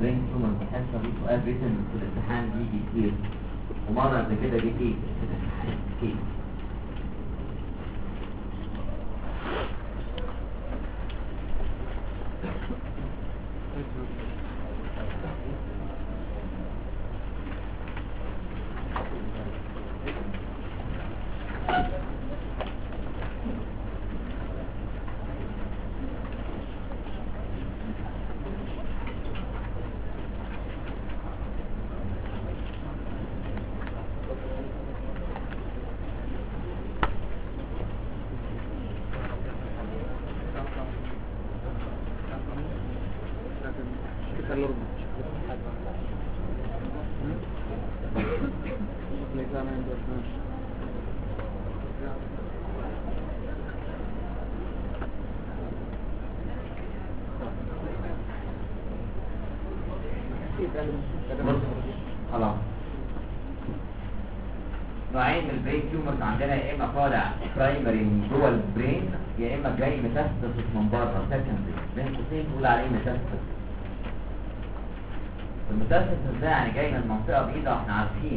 برين تيومر الحصه دي سؤال ريتن في الامتحان بيجي كتير، ومره قبل كده جه كيس في الامتحان كيس. خلاص نوعين من البرين تيومرز عندنا، يا اما طالع برايمري من جوه البرين، يا اما جاي ميتاستاسيس من بره سكندري، بين قوسين تقول عليه ميتاستاسيس. الميتاستاسيس ده يعني جاي من منطقه بعيده، واحنا عارفين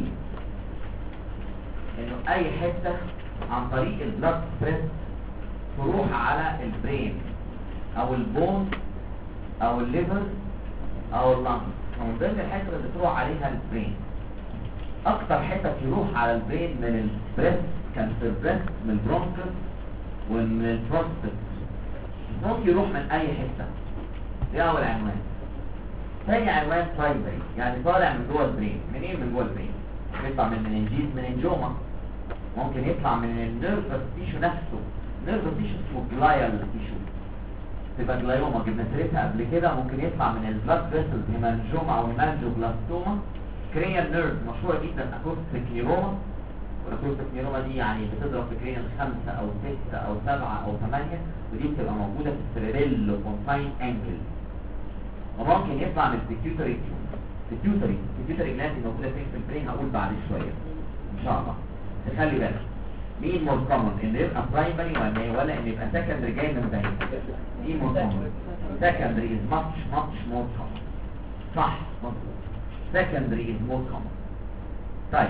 انه اي حته عن طريق البلاد ستريس تروح على البرين او البون او الليفر او اللنج، ومن ضمن الحته اللي بتروح عليها البرين. اكتر حته يروح على البرين من البريست كانسر بريست، من البرونكس ومن البروستات، ممكن يروح من اي حته. دي اول عنوان. ثاني عنوان برايمري، يعني طالع من جوه البرين. منين من جوه البرين؟ يطلع من مننجيز، مننجوما، ممكن يطلع من النيرفس تيشو نفسه. نيرفس تيشو اسمه جلايال تيشو، تبقى جلايوما جبنا سيرتها قبل كده. ممكن يطلع من البلاد فيسلز، هيمانجوما او هيمانجوبلاستوما. كرينيال نيرف مشهوره جدا اكوستيك نيروما، والاكوستيك نيروما دي يعني بتضرب في كرينيال 5 أو 6 أو 7 أو 8، ودي بتبقى موجوده في السيريبيل كونفاين انجل. وممكن يطلع من البيتيوتري تيومر. البيتيوتري جلاند موجوده فين في البرين هقول بعد شويه ان شاء الله. تخلي بالك مين مور كومن، ان يبقى برايمري ولا ان يبقى سكندري جاي من بعيد؟ مين مور كومن؟ سكندري از ماتش مور كومن. صح مظبوط، سكندري از مور كومن. طيب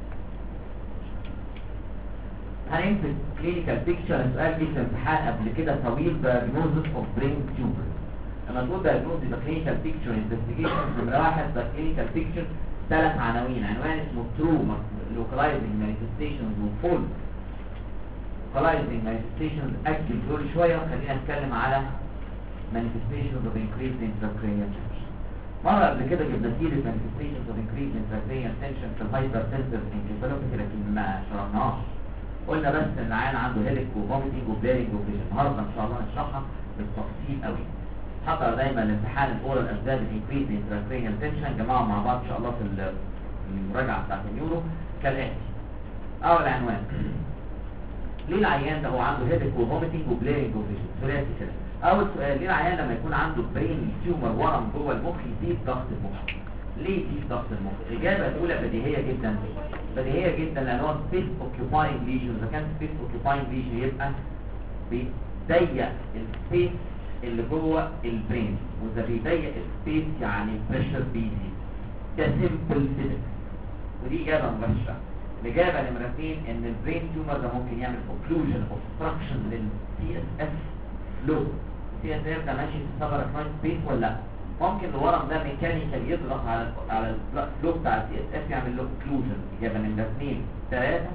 هنمسك كلينيكال بيكتشر. السؤال دي في الامتحان قبل كده طويل، diagnosis of brain tumor. لما تقول diagnosis يبقى clinical picture investigation. نمرة واحد ده clinical picture 3 عناوين. عنوان اسمه true localizing manifestations و false localizing manifestations. أجل دول شوية وخلينا نتكلم على manifestations of increased intracranial tension. مرة قبل كده جبنا سيرة manifestations of increased intracranial tension في الهايبرتنسيف انكفالوباثي، لكن ما شرحناهاش. قلنا بس ان العيان عنده هيدك وفوميتنج وبليرنج وفيجن. النهارده ان شاء الله نشرحها بالتفصيل قوي. حضر دايما الامتحان الاورال اسباب الانكريز انتراكرينيال تنشن، جماعه مع بعض ان شاء الله في المراجعه بتاعت النيورو كالاتي. اول عنوان، ليه العيان ده هو عنده هيدك وفوميتنج وبليرنج وفيجن؟ ثلاثي كده. اول سؤال، ليه العيان لما يكون عنده برين تيومر ورم جوه المخ يزيد ضغط المخ؟ ليه يزيد ضغط المخ؟ الاجابه الاولى بديهيه جدا، بديهيه جدا، لان هو سبيس اوكيوباينج ليجن. اذا كان سبيس اوكيوباينج ليجن يبقى بيضيق السبيس اللي جوه البرين، واذا بيضيق السبيس يعني بريشر بيزيد. ده سيمبل فيزيكس، ودي اجابه مباشره. الاجابه نمره 2 ان البرين تيومر ده ممكن يعمل اوكلوجن اوبستراكشن للسي اس اف فلو. السي اس اف ده ماشي في السبراكنويد سبيس ولا لا؟ ممكن الورم ده ميكانيكال يضغط على الفلو بتاع السي اس اف يعمل له اوكلوجن. اجابه نمره 2. 3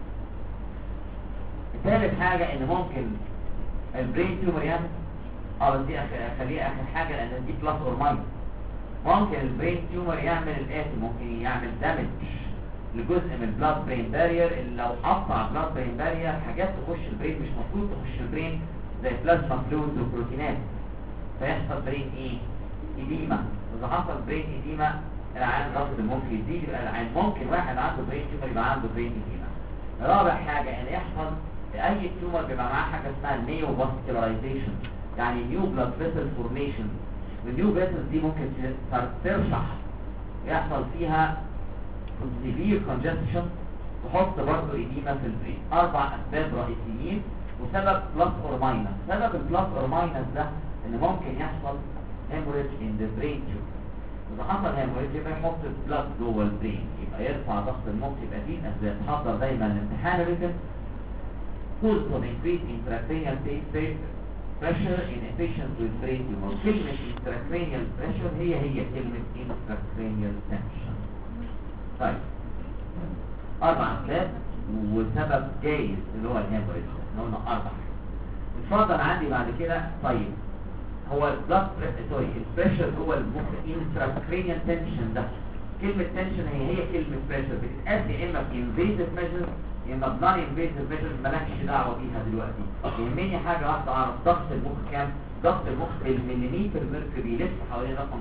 ثالث حاجه ان ممكن البرين تيومر يعمل بس دي خليها اخر حاجه لان دي بلس اور ماينس. ممكن البرين تيومر يعمل الاتي، ممكن يعمل دامج لجزء من البلاد برين بارير. اللي لو قطع البلاد برين بارير حاجات تخش البرين مش مفروض تخش البرين، زي بلازما فلويد وبروتينات، فيحصل برين ايه؟ إديمة. إذا حصل برين إديمة العيان رفض المخ يزيد، يبقى العيان ممكن واحد عنده برين تيومر يبقى عنده برين إديمة. رابع حاجة ان يحصل أي تيومر بيبقى معاه حاجة اسمها نيو فاسكولارايزيشن، يعني نيو بلاد فيسل فورميشن. والنيو فيسل دي ممكن ترشح يحصل فيها سيفير كونجستشن، تحط برضه إديمة في البرين. 4 أسباب رئيسيين وسبب بلس اور ماينس. سبب البلس اور ماينس ده ان ممكن يحصل hemorrhage in the brain tube. اذا حصل هيموريج يبقى يحط بلاد جوه البرين، يبقى يرفع ضغط المخ، يبقى دي اسباب. حضر دايما الامتحان الريتن cause of increased intracranial pressure in patients with brain tumor. كلمة intracranial pressure هي كلمة intracranial tension. طيب 4 أسباب وسبب جايز اللي هو الهيموريج، احنا قلنا 4. اتفضل عندي بعد كده. طيب هو البلاد البريشر جوه المخ intracranial tension، ده كلمة tension هي كلمة pressure، بتتقاس يا اما invasive measure يا اما non invasive measure، مالكش دعوة بيها دلوقتي. يهمني حاجة واحدة، اعرف ضغط المخ كام. ضغط المخ بالمليمتر ميركوري بيلف حوالين رقم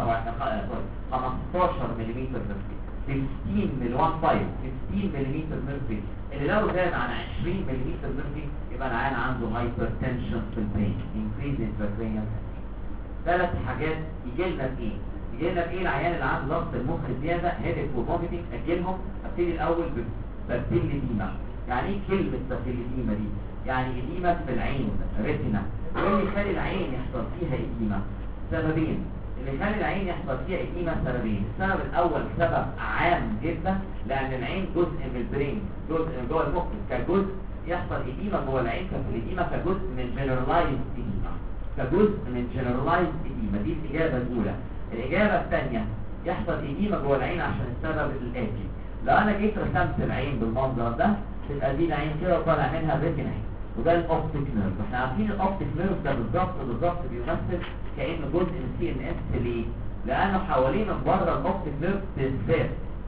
15 مليمتر ميركوري. 15 مليمتر ميركوري اللي لو زاد عن 20 مليمتر ميركوري يبقى العيان عنده هايبرتنشن في البرين، increase intracranial tension. 3 حاجات يجي لنا في ايه؟ يجي لنا في ايه العيان اللي عنده ضغط المخ زياده، هيدك وفوميتنج. اجلهم. ابتدي الاول ببابيليديما. يعني ايه كلمه بابيليديما دي؟ يعني اديمه في العين، ريتنا. وايه اللي يخلي العين يحصل فيها اديمه؟ سببين. اللي يخلي العين يحصل فيها اديمه سببين. السبب الاول سبب عام جدا، لان العين جزء من البرين، جزء من جوه المخ كجزء، يحصل اديمه جوه العين كالاديمه كجزء من جنرالايز اديمه، كجزء من جنرالايز اديمه. دي الاجابه الاولى. الاجابه الثانيه يحصل اديمه جوه العين عشان السبب الاتي. لو انا جيت رسمت العين بالمنظر ده تبقى دي العين كده وطالع منها ريتنا، وده الاوبتيك نيرف. احنا عارفين الاوبتيك نيرف ده بالظبط بيمثل كانه جزء من سي ان اس. ليه؟ لانه حوالين من بره الاوبتيك نيرف بالذات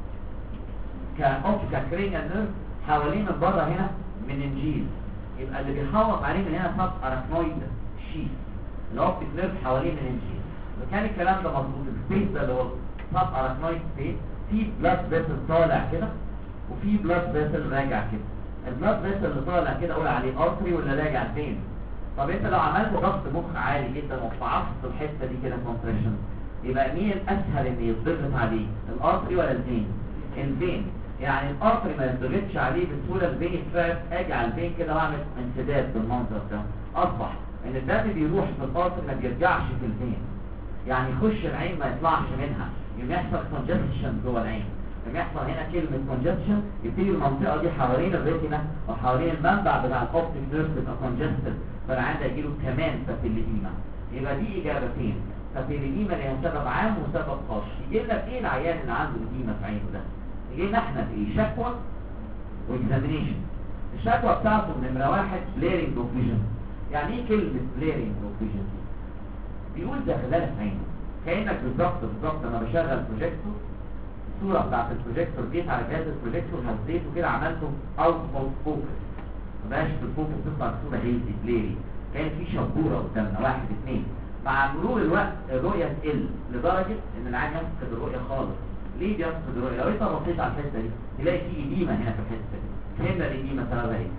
كاوبتيك كرينيال نيرف، حوالين من بره هنا مننجيز، يبقى اللي بيحوط عليه من هنا سب اراكنويد شيث. الاوبتيك نيرف حوالين مننجيز. وكان الكلام ده مظبوط. السبيس ده اللي هو سب اراكنويد سبيس، في بلاد فيسل طالع كده وفي بلاد فيسل راجع كده. البلاد فيسل اللي طالع كده اقول عليه ارتري ولا راجع فين؟ طب انت لو عملت ضغط مخ عالي جدا وفعصت الحته دي كده كومبريشن، يبقى مين الاسهل ان يتضغط عليه؟ الارتري ولا الفين؟ الفين. يعني الارتري ما يتضغطش عليه بسهوله، الفين يتفرق. اجي على الفين كده واعمل انسداد بالمنظر ده، اصبح ان الدم بيروح في الارتري ما بيرجعش في الفين، يعني يخش العين ما يطلعش منها، يوم يحصل كونجستشن جوه العين. لما يحصل هنا كلمة كونجستشن يبتدي المنطقة دي حوالين الريتنا وحوالين المنبع بتاع الاوبتيك نيرف تبقى كونجستد، فالعيان ده يجيله كمان بابيليديما. يبقى دي اجابتين، بابيليديما ليها سبب عام وسبب خاص. يجي لنا في ايه العيان اللي عنده اديمة في عينه ده؟ يجي لنا احنا في ايه؟ شكوى واكزامينيشن. الشكوى بتاعته نمرة 1 بليرنج اوف فيجن. يعني ايه كلمة بليرنج اوف فيجن؟ بيقول ده خلالة في عينه، كأنك بالظبط انا بشغل بروجيكتور، الصورة بتاعت البروجيكتور جيت على جهاز البروجيكتور هزيته كده عملته اوت اوف فوكس، مبقاش في الفوكس تطلع الصورة هيلزي بليري، كان في شبورة قدامنا 1 2. مع مرور الوقت الرؤية تقل لدرجة ان العين يفقد الرؤية خالص. ليه بيفقد الرؤية؟ لو انت بصيت على الحتة دي تلاقي في إديمة هنا في الحتة دي. فهمنا الإديمة سببها ايه؟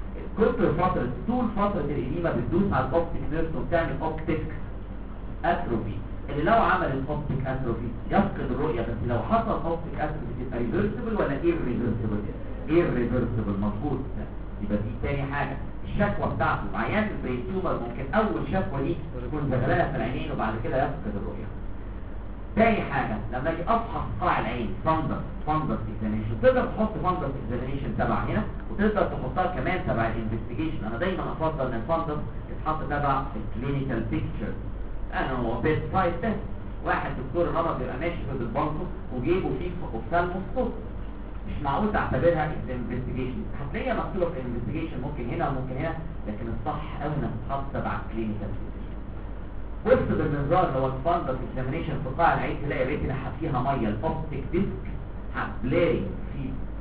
طول فترة الإديمة بتدوس على الاوبتيك نيرف وبتعمل اوبتيك اتروفي، اللي لو عمل الاوبتيك اتروفي يفقد الرؤية. بس لو حصل اوبتيك اتروفي تبقى ريفرسبل ولا ايرريفرسبل؟ ايرريفرسبل، مظبوط. يبقى دي تاني حاجة. الشكوى بتاعته عيان البرين تيومر ممكن اول شكوى دي تكون زغلله في العينين وبعد كده يفقد الرؤية. تاني حاجة لما اجي افحص قاع العين فندس اكزامينيشن، تقدر تحط فندس اكزامينيشن تبع هنا وتقدر تحطها كمان تبع الانفستيجيشن. انا دايما افضل ان الفندس يتحط تبع الكلينيكال بيكتشر. انا هو بيت سايد تيست، واحد دكتور الرمد بيبقى ماشي في البنطو وجيبه فيه اوفثالموسكوب، مش معقول تعتبرها انفستيجيشن. هتلاقيها مكتوبه في الانفستيجيشن ممكن هنا وممكن هنا، لكن الصح قوي انها تتحط تبع الكلينيكال بيكتشر. بص بالمنظار اللي هو الفندس اكزامينيشن في قاع العين تلاقي الريتنا فيها ميه، الاوبتيك ديسك بليرنج، في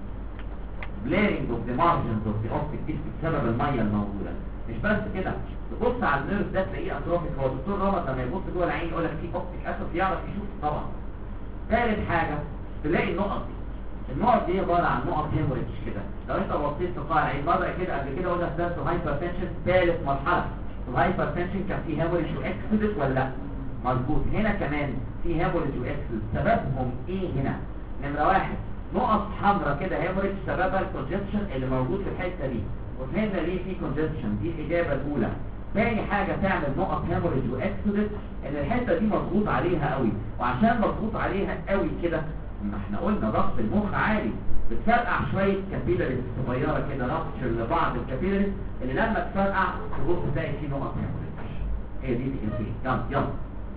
بليرنج اوف ذا مارجنز اوف ذا اوبتيك ديسك بسبب الميه الموجوده. مش بس كده، تبص على النيرف ده تلاقيه اتروفيك. هو الدكتور رمض لما يبص جوه العين يقول لك في اوبتيك اتروفي، يعرف يشوف طبعا. ثالث حاجه تلاقي النقط دي عباره عن نقط هيموريدج كده. لو انت بصيت في قاع العين مره كده قبل كده قلنا ده هايبرتنشن، ثالث مرحله الهايبرتنشن كان فيه هيموريدج واكسدت ولا لا؟ مظبوط. هنا كمان في هيموريدج واكسدت. سببهم ايه هنا؟ نمره 1 نقط حمراء كده هيموريدج سببها الكونجكشن اللي موجود في الحته دي، وفهمنا ليه في كونجكشن. دي الاجابه الاولى. تاني حاجة تعمل نقط هيموريج واكسودس، ان الحتة دي مضغوط عليها قوي، وعشان مضغوط عليها قوي كده ما احنا قلنا ضغط المخ عالي، بتفرقع شوية كابيلاريز صغيرة كده، رابتشر لبعض الكابيلاريز اللي لما تفرقع تبص تلاقي فيه نقط هيموريج. هي دي الكلمتين. يلا يلا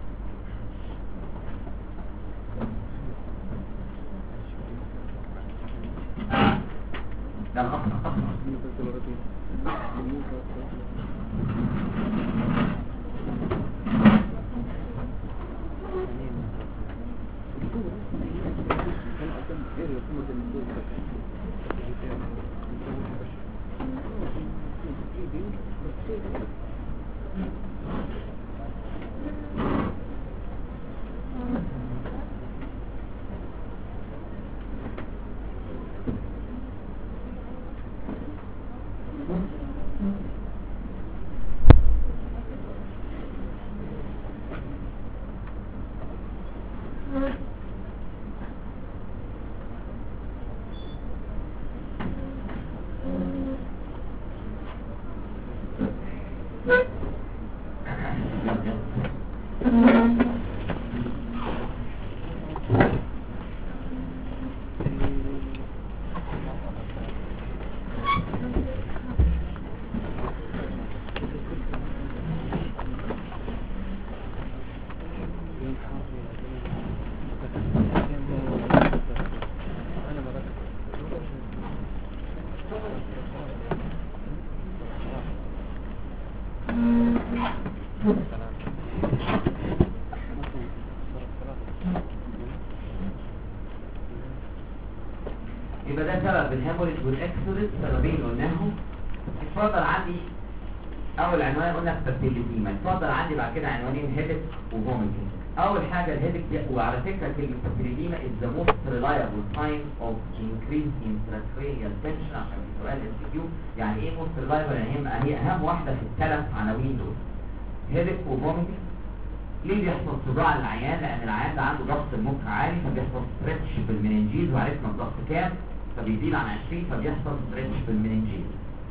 يلا أسرع أسرع. يبقى ده سبب الهيموريج والاكسودس، سببين قلناهم. اتفضل عندي اول عنوان قلنا الفيرتيليتيما، اتفضل عندي بعد كده عنوانين هيدك وفوميتنج. اول حاجه الهيدك دي، وعلى فكره كلمه الفيرتيليتيما is the most reliable sign of increase in intracranial tension، عشان في سؤال MCQ يعني ايه most reliable، يعني هي اهم واحده في الثلاث عناوين دول، هيدك وفوميتنج. ليه بيحصل صداع للعيان؟ لان العيان ده عنده ضغط المخ عالي، فبيحصل ستريتش في المننجيز، وعرفنا الضغط كام، فبيزيد عن 20 فبيحصل ستريتش في المننجيز.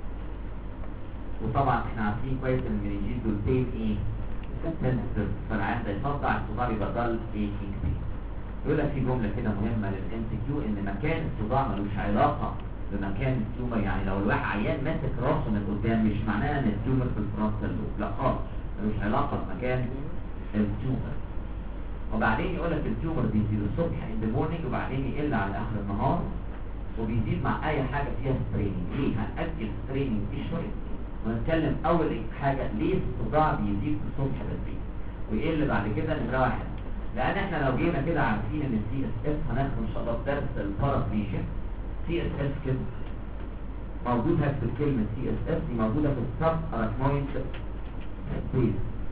وطبعا احنا عارفين كويس ان المننجيز دول بين ايه؟ سنسيتيف، فالعيان ده يصدع، الصداع يبقى ضل ايكينج بين. يقول لك في جمله كده مهمه للام سي كيو، ان مكان الصداع ملوش علاقه بمكان التيومر. يعني لو الواحد عيان ماسك راسه من قدام مش معناه ان التيومر في الفرونتال لوب، لا خالص، ملوش علاقه بمكان التيومر. وبعدين يقول لك التيومر بيزيد الصبح ان ذا مورنينج، وبعدين يقل على اخر النهار، وبيزيد مع اي حاجه فيها ستريننج. ليه؟ هنأجل ستريننج دي شويه ونتكلم اول حاجه ليه الصداع بيزيد الصبح بدري ويقل بعد كده. نمره واحد، لان احنا لو جينا كده عارفين ان السي اس اس هناخد ان شاء الله في درس البارافليجيا، سي اس اس كده موجود، هكتب كلمه سي اس اس دي موجوده في السب اراكنويد سبيس.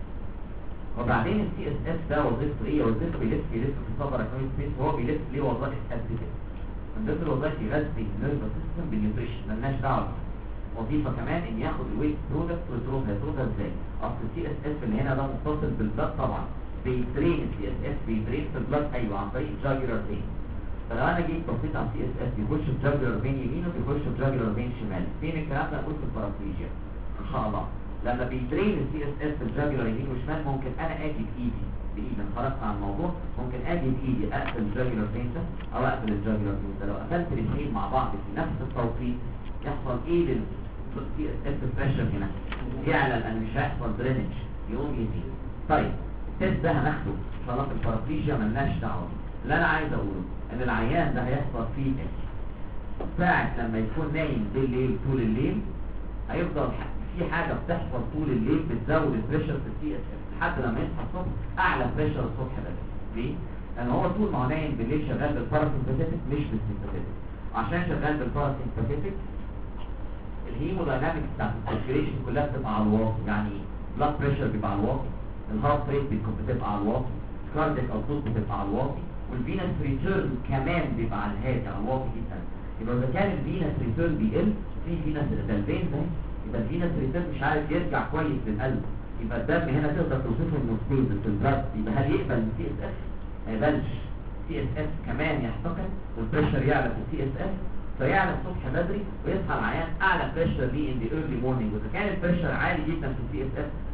وبعدين السي اس اس ده وظيفته ايه؟ وظيفته بيلف في السب اراكنويد سبيس، وهو بيلف ليه وظائف قد كده. من ضمن الوظائف يغذي النيرفس سيستم بالنيوتريشن، مالناش دعوه. وظيفه كمان ان ياخد الويت برودكت ويتروها ازاي؟ اصل السي اس اس اللي هنا ده متصل بالبلد طبعا، بيترين السي اس اس بيترين في البلد، ايوه عن طريق الجاجولار فين. فلو انا جيت بصيت على السي اس اس بيخش في جاجولار فين يمين وبيخش في جاجولار فين شمال. فين الكلام ده؟ نقول في البارافليجيا ان شاء الله. لما بيترين السي اس اس في الجاجولار يمين وشمال، ممكن انا اجي بايدي خرجت عن الموضوع، ممكن اجي بايدي اقفل الجاجولار فين ده او اقفل الجاجولار فين ده. لو قفلت الاثنين مع بعض في نفس التوقيت يحصل ايه للسي اس اس بريشر هنا؟ يعلى، لان مش هيحصل درينج، يقوم يزيد. طيب التست ده هناخده ان شاء الله في البارافليجيا، مالناش دعوه. اللي انا عايز اقوله ان العيان ده هيحصل فيه ساعة لما يكون نايم بالليل طول الليل، هيفضل في حاجة بتحصل طول الليل بتزود البريشر في السي اس اس لحد لما يصحى الصبح اعلى بريشر الصبح بدري. ليه؟ لان هو طول ما هو نايم بالليل شغال بالباراسمباثيك مش بالسمباثيك. عشان شغال بالباراسمباثيك الهيموداينامكس بتاعت السيركيوليشن كلها بتبقى على الواطي. يعني بلاد بريشر بيبقى على الواطي، الهارت ريت بتبقى على الواطي، كاردياك اوتبوت بتبقى على الواطي، والفينس ريتيرن كمان بيبقى على الهادي على الواطي جدا. يبقى اذا كان الفينس ريتيرن بيقل في فينس الفين ده، يبقى الفينس ريتيرن مش عارف يرجع كويس للقلب، يبقى الدم هنا تقدر توصفه انه ستيبل في البلد. يبقى هل يقبل السي اس اس؟ ما يقبلش. سي اس اس كمان يحتقن والبريشر يعلى في السي اس اس، فيعلى الصبح بدري ويصحى العيان اعلى بريشر ليه ان ذا ايرلي مورنينج. واذا كان البريشر عالي جدا في السي اس اس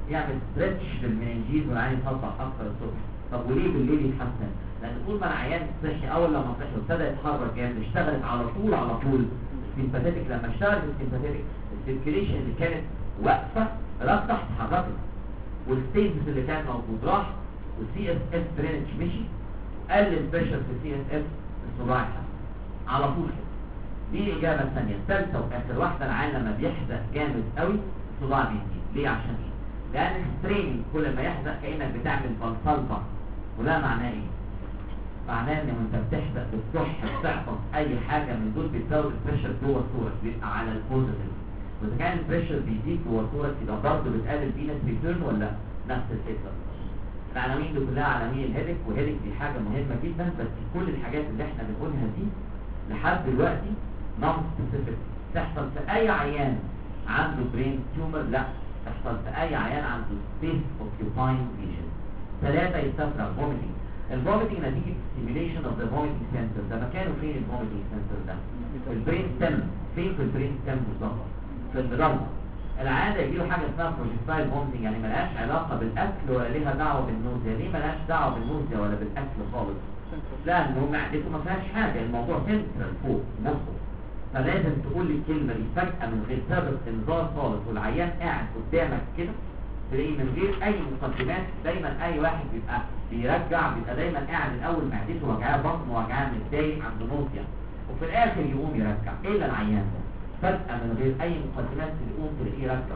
يعمل ستريتش للمننجيز والعين يصدع اكتر الصبح. طب وليه بالليل يتحسن؟ لان طول ما العيان صحي اول لما صحي وابتدى يتحرك جامد اشتغلت على طول السيمباثيتك. لما اشتغلت السيمباثيتك السيركيليشن اللي كانت واقفه رفعت اتحركت، والستيتس اللي كان موجود راح، والسي اس اس درينج مشي، قلل البريشر في السي اس اس، الصداع اتحسن على طول كده. دي الاجابه الثانيه. الثالثه واخر واحده، العيان لما بيحزق جامد قوي الصداع بيزيد. ليه؟ عشان ايه؟ لان الستريننج كل ما يحزق كانك بتعمل بلطلبه، ولا معناه ايه؟ معناه ان وانت بتحزق بتصح بتعطس اي حاجه من دول بتزود البريشر جوه الثوركس، بيبقى على البوزيتيف. واذا كان البريشر بيزيد جوه الثوركس يبقى برضه بتقلل فينس ريتيرن ولا نفس الفكره. العناوين دي كلها عناوين الهيدك، وهيدك دي حاجه مهمه جدا، بس كل الحاجات اللي احنا بنقولها دي لحد دلوقتي نون سبيسيفيك. تحصل في اي عيان عنده برين تيومر؟ لا، تحصل في اي عيان عنده سبيس اوكيوباينج ليجن. 3 يستفرغ فوميتنج. الفوميتنج نتيجه ستيميوليشن اوف ذا فوميتنج سنتر. ده مكانه فين الفوميتنج سنتر ده؟ في البرين ستيم. فين في البرين ستيم بالظبط؟ في المدرج. العاده يجيله حاجه اسمها بروجكتايل فوميتنج، يعني ملهاش علاقه بالاكل ولا ليها دعوه بالنوزيا. ليه ملهاش دعوه بالنوزيا ولا بالاكل خالص؟ لانه معدته ما فيهاش حاجه، الموضوع سنترال فوق مخه. فلازم تقول لي الكلمه دي فجاه من غير سبب انذار خالص، والعيان قاعد قدامك كده تلاقيه من غير اي مقدمات. دايما اي واحد بيبقى بيرجع بيبقى دايما قاعد الاول معدته وجعاه، بطنه وجعاه، متضايق، عنده نوزيا، وفي الاخر يقوم يرجع. الا العيان ده فجاه من غير اي مقدمات يقوم تلاقيه يرجع.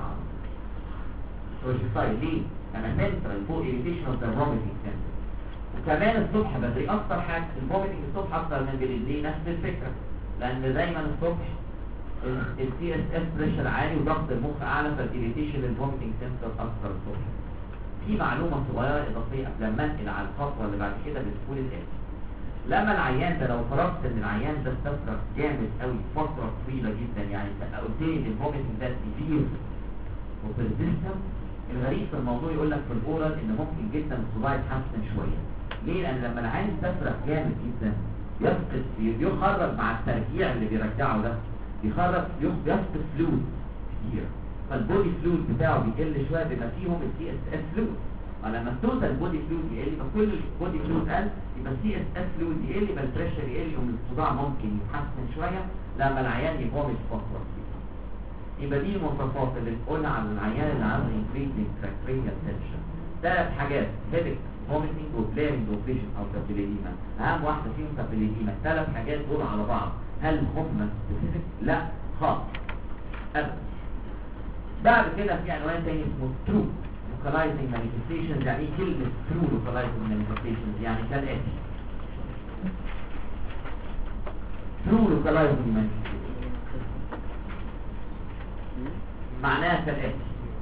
بروجكتايل ليه؟ انا سنترال فوق irritation of the vomiting center. وكمان الصبح بدري اكتر حاجه الفوميتنج الصبح اكتر من بالليل. ليه؟ نفس الفكره، لان دايما الصبح السي اس اس بريشر عالي وضغط المخ اعلى، فالإيريتيشن للفوميتنج سنتر اكتر الصبح. في معلومه صغيره اضافيه قبل ما انقل على الخطوه اللي بعد كده بتقول الاتي: لما العيان ده لو فرضت ان العيان ده استفرغ جامد قوي فتره طويله جدا، يعني قلت لي ان الفوميتنج ده سيفير وبرزيستنت، الغريب في الموضوع يقول لك في الاورال ان ممكن جدا الصداع يتحسن شويه. ليه؟ لان لما العيان يستفرغ جامد جدا يخرج مع الترجيع اللي بيرجعه ده، يفقد فلويد كتير، فالبودي فلويد بتاعه بيقل شويه بما فيهم السي اس اس فلويد. ولما التوتال بودي فلويد يقل يبقى كل البودي فلويد قل، يبقى السي اس اس فلويد يقل، يبقى البريشر يقل، والصداع ممكن يتحسن شويه لما العيان يفومت فتره. يبقى دي المواصفات اللي بتقولها عن العيان اللي عنده increasing intracranial tension. 3 حاجات: headache، vomiting، وبليرنج، وفيجن او تابيليديما. اهم واحده فيهم تابيليديما. 3 حاجات دول على بعض هل هم سبيسيفيك؟ لا خالص ابدا. بعد كده في عنوان تاني اسمه true localizing manifestations. يعني ايه كلمه true localizing manifestations؟ يعني كالاتي: true localizing manifestations معناها كالاتي: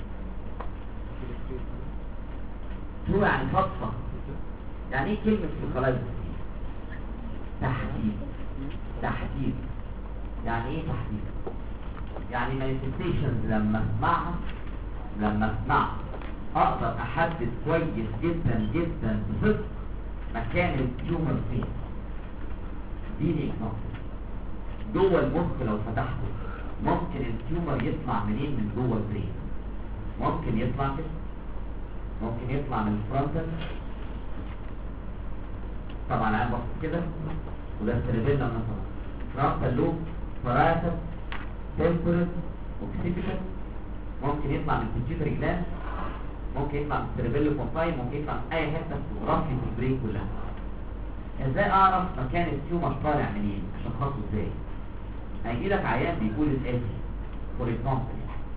true يعني خاصه. يعني ايه كلمه localizing؟ تحديد. يعني ايه تحديد؟ يعني manifestations لما اسمعها اقدر احدد كويس جدا جدا بصدق مكان التيومر فين. دي الاكزامبل. جوه المخ لو فتحته ممكن التيومر يطلع منين؟ من جوه البرين. ممكن يطلع كده، ممكن يطلع من الفرونتال، طبعا انا بص كده، وده السيربيلم مثلا، فرونتال لوب، فراتال، تمبورال، اوكسيبيتال. ممكن يطلع من البيتيوتري جلاند، ممكن يطلع من السيربيلم كونفاين، ممكن يطلع من اي حته في الجغرافيا في البرين كلها. ازاي اعرف مكان التيومر طالع منين؟ اشخصه ازاي؟ هيجي لك عيان بيقول الاتي فور اكزامبل،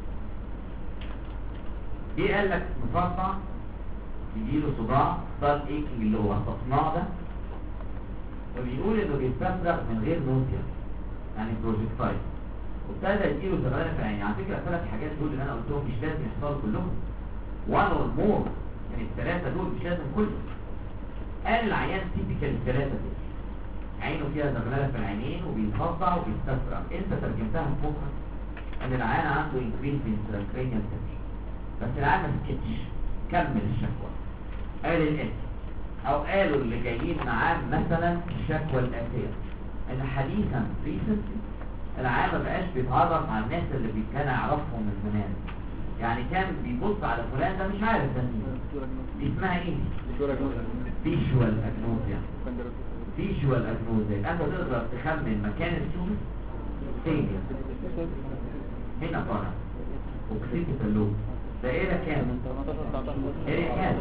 ايه قال لك مصدع، يجي له صداع ستارت ايكينج اللي هو التصنيع ده، وبيقول انه بيستفرغ من غير نوزيا يعني بروجكتايل، وابتدى يجيله زغلله في العين. على فكره ال3 حاجات دول اللي انا قلتهم مش لازم يحصلوا كلهم، وان اور مور، يعني ال3 دول مش لازم كلهم. قال العيان تيبيكال ال3 دول عينه فيها زغلله في العينين وبيتصدع وبيستفرغ. انت ترجمتها في مخك ان العيان عنده انكريز انتراكرينيال تنشن، بس العيان ما سكتش، كمل الشكوى. قال الاتي، او قالوا اللي جايين معاه مثلا الشكوى الاتيه ان حديثا ريسنتلي العيان ما بقاش بيتعرف على الناس اللي كان يعرفهم من زمان، يعني كان بيبص على فلان ده مش عارف ده مين. دي اسمها ايه؟ فيجوال اجنوزيا. فيجوال اجنوزيا. انت تقدر تخمن مكان التيومر فين؟ هنا طالع اوكسيتال لوب. دائرة كام؟ اريا كام؟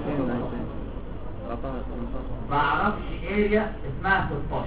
ما اعرفش اريا اسمها 16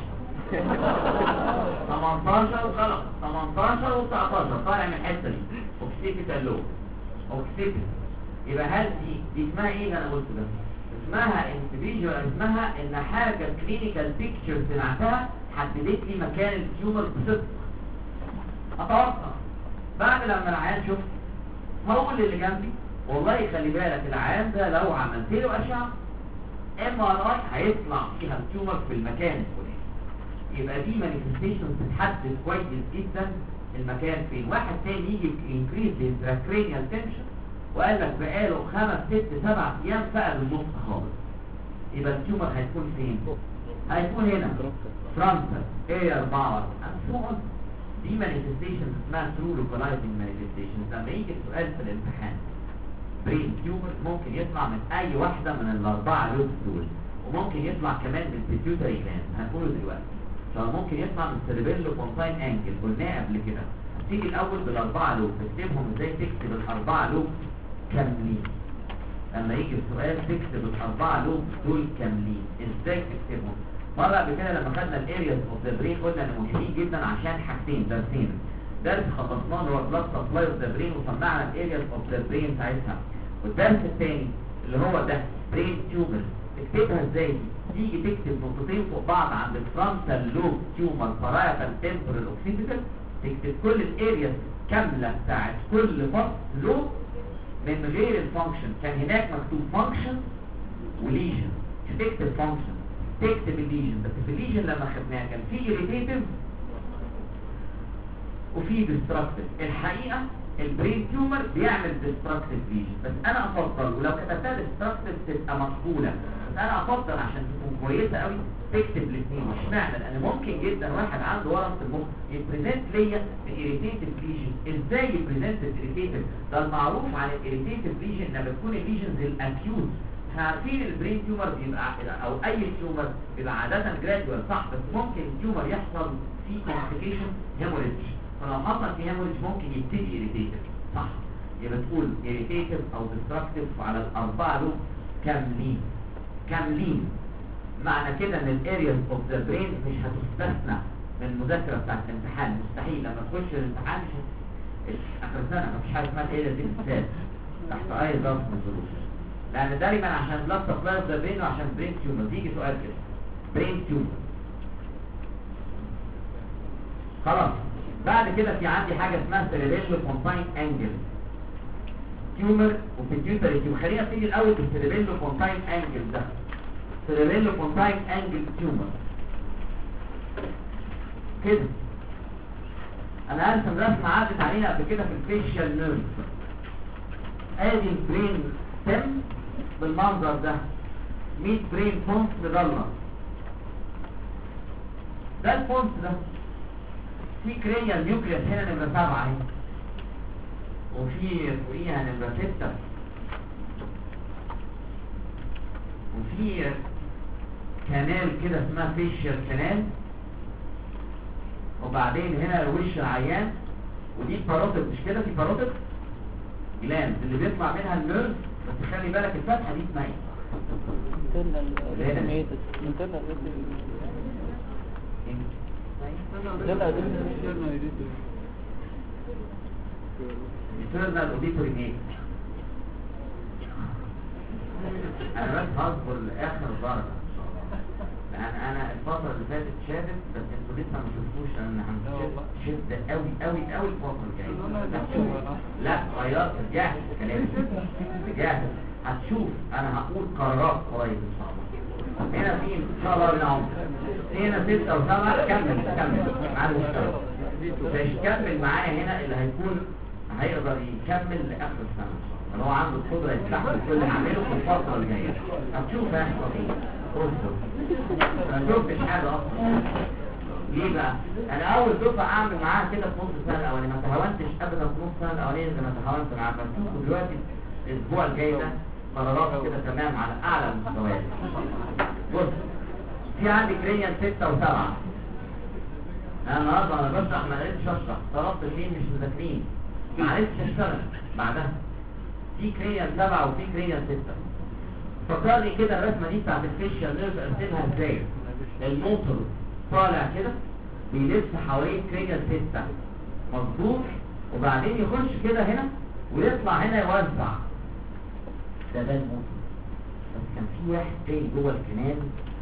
18 غلط 18 و19 طالع من الحته دي اوكسيتال لوب. اوكسيتال يبقى هل دي اسمها ايه انا قلت ده؟ اسمها انفيجوال، اسمها ان حاجه كلينيكال بيكتشر سمعتها حددت لي مكان التيومر بصدق. اتوقع بعد لما العيان شفت هقول اللي جنبي والله خلي بالك العيان ده لو عملت له اشعه MRI هيطلع فيها التيومر في المكان الفلاني. يبقى دي مانيفستيشن بتحدد كويس جدا المكان فين. واحد تاني يجي انكريز للتراكرينيال تنشن وقال لك بقاله 5 6 7 ايام فقد النص خالص، يبقى التيومر هيكون فين؟ هيكون هنا فرونتال اريا 4 and دي مانيفستيشن اسمها ترو لوكالايزنج مانيفستيشن. لما يجي السؤال في الامتحان برين تيومر ممكن يطلع من اي واحده من الاربعه لوبس دول، وممكن يطلع كمان من البيتيوتري جلاند هنقوله دلوقتي. فممكن يطلع من سيربيلو فونتاين انجل قلناه قبل كده. هتيجي الاول بالاربعه لوب تكتبهم ازاي؟ تكتب الاربعه لوب كاملين. لما يجي السؤال تكتب الاربعه لوب دول كاملين. ازاي تكتبهم؟ مره قبل كده لما خدنا الارياز اوف ذا برين قلنا ان مهمين جدا عشان حاجتين درسين. درس خلصناه اللي هو بلاد سبلاي اوف ذا برين وسمعنا الارياز اوف ذا برين ساعتها. والدرس الثاني اللي هو ده برين تيومر تكتبها ازاي؟ تيجي تكتب نقطتين فوق بعض عند الفرونتال لوب تيومر بارايتال تمبرال اوكسيتال، تكتب كل الارياز كامله بتاعت كل فصل لوب من غير الفانكشن. كان هناك مكتوب فانكشن وليجن، مش تكتب فانكشن تكتب الليجن. بس في الليجن لما خدناها كان في irritative وفي destructive. الحقيقة البرين تيومر بيعمل destructive lesion، بس انا افضل ولو كتبتها destructive تبقى مقبولة، بس انا افضل عشان تكون كويسة قوي تكتب الاثنين. مش معنى لان ممكن جدا واحد عنده ورم في المخ يبريزنت ليا irritative lesion. ازاي يبريزنت irritative؟ ده المعروف عن irritative lesion لما تكون الليجنز الاكيوت. احنا عارفين البرين تيومر بيبقى او اي تيومر بيبقى عادة جرادوال صح، بس ممكن التيومر يحصل فيه كومبليكيشن هيموريدج، فلو حصل فيه هيموريدج ممكن يبتدي irritative صح. يبقى تقول irritative او destructive على الاربعه لوب كاملين. كاملين معنى كده ان الارياز اوف ذا برين مش هتستثنى من المذاكره بتاعت الامتحان. مستحيل لما تخش الامتحان مش اخر سنه مفيش حاجه اسمها الارياز دي بالذات تحت اي ظرف من الظروف، لان دايما عشان بلاد سبلاي اوف ذا برين وعشان برين تيومر يجي سؤال كده برين تيومر. خلاص بعد كده في عندي حاجه اسمها سيربيلو فونتاين انجل تيومر وبيتيوتري تيومر. خلينا نبتدي الاول بالسيربيلو فونتاين انجل ده. سيربيلو فونتاين انجل تيومر كده انا هرسم رسمه عدت علينا قبل كده في الفيشيال نيرف. ادي البرين ستيم بالمنظر ده 100 برين بونس مضلمه. ده البونس ده في كرينيال نيوكليس هنا نمرة 7 اهي، وفي فوقيها نمرة 6، وفي كانال كده اسمها فيشيال كانال، وبعدين هنا وش العيان، ودي باروتيد مش كده؟ في باروتيد جلاند اللي بيطلع منها النيرف. بس خلي بالك الفتحة دي اسمها ايه؟ internal auditory gate. انا بس هصبر لاخر درجه لان انا الفتره اللي فاتت شادت، بس انتوا لسه ما شفتوش لان هنشد قوي قوي قوي الفتره الجايه. لا غيرت رجعت كلامي رجعت هتشوف. انا هقول قرارات قريب ان شاء الله. هنا في ان شاء الله بنعم هنا 6 و7. كمل معانا المشترك مش كمل معايا هنا اللي هيكون هيقدر يكمل لاخر السنه ان شاء الله. اللي هو عنده القدره يستحمل كل اللي هعمله في الفتره الجايه. هتشوف هيحصل ايه. اصبر ما شفتش حاجه اصلا. ليه بقى؟ انا اول دفعه اعمل معاها كده في نص السنه الاولانيه، ما تهاونتش ابدا في نص السنه الاولانيه زي ما تهاونت معاها. بس دلوقتي الاسبوع الجاي ده قرارات كده تمام على اعلى المستويات. بص، في عندي كرينيال 6 و7. انا النهارده انا بشرح ما قدرتش اشرح، طلبت اثنين مش مذاكرين، ما عرفتش اشتغل بعدها. في كرينيال 7 وفي كرينيال 6. فكرني كده الرسمه دي بتاعت الفيشيال نيرف ارسمها ازاي؟ الموتور طالع كده بيلف حوالين كرينيال 6 مظبوط، وبعدين يخش كده هنا ويطلع هنا يوزع. ده الموتور. بس كان في واحد تاني جوه الكنال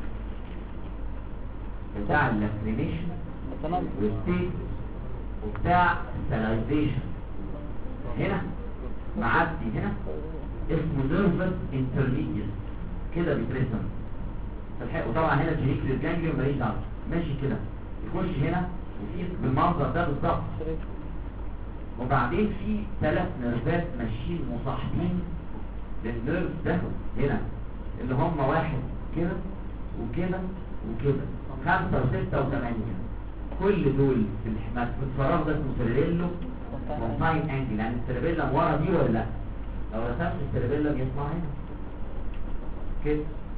بتاع اللاكريميشن والستيت وبتاع السلايزيشن هنا معدي هنا، اسمه نيرفس انترميديت كده بيترسم تلحق. وطبعا هنا جينيك للجانجليون ماليش دعوه، ماشي كده يخش هنا وفي بالمنظر ده بالظبط. وبعدين في 3 نيرفات ماشيين مصاحبين للنيرف ده هنا، اللي هم واحد كده وكده وكده، 5 و6 و8. كل دول في الفراغ ده اسمه سيربيلو كونفاين انجل، يعني السيربيلا ورا دي ولا لا؟ لو رسمت السيربيلا بيطلع هنا كده.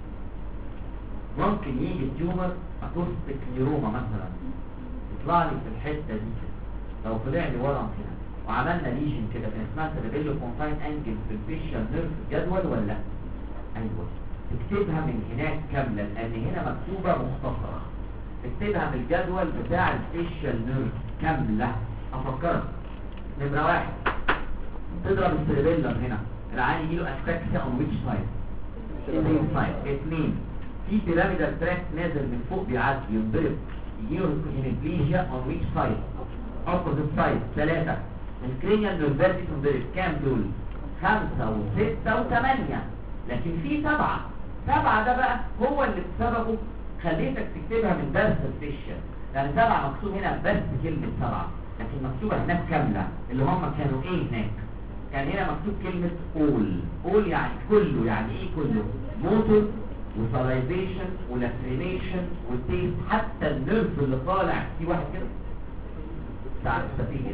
ممكن يجي التيومر اكوستيك نيروما مثلا يطلع لي في الحته دي كده، لو طلع لي ورم هنا وعملنا ليجن كده كان اسمها سيربيلو كونفاين انجل في الفيشال نيرف جدول ولا لا؟ ايوه. تكتبها من هناك كامله لان هنا مكتوبه مختصره. تكتبها من الجدول بتاع الفيشال نيرف كامله. افكرك، نمره 1 تضرب السيربيلم هنا، العيان يجي له اتراكسيا اون ويتش سايد؟ سايد. 2 في بيراميدال تراك نازل من فوق بيعدي ينضرب، يجي له هيميبليجيا اون ويتش سايد؟ اوبوزيت سايد. 3 الكرينيال نيرفات تنضرب. كام دول؟ 5 و6 و8. لكن في 7. 7 ده بقى هو اللي بسببه خليتك تكتبها من درس الفيشل، يعني 7 مكتوب هنا بس كلمة 7، لكن مكتوبة هناك كاملة. اللي هم كانوا ايه هناك؟ كان هنا مكتوب كلمة all يعني كله. يعني ايه كله؟ موتور وسلايزيشن ولاكريميشن والتيست، حتى النيرف اللي طالع في واحد كده بتاع السفينة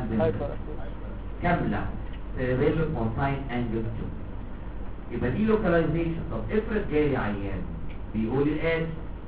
كاملة سيربيلو كونفاين انجل 2. يبقى دي لوكاليزيشن. طب افرض جالي عيان بيقول الآن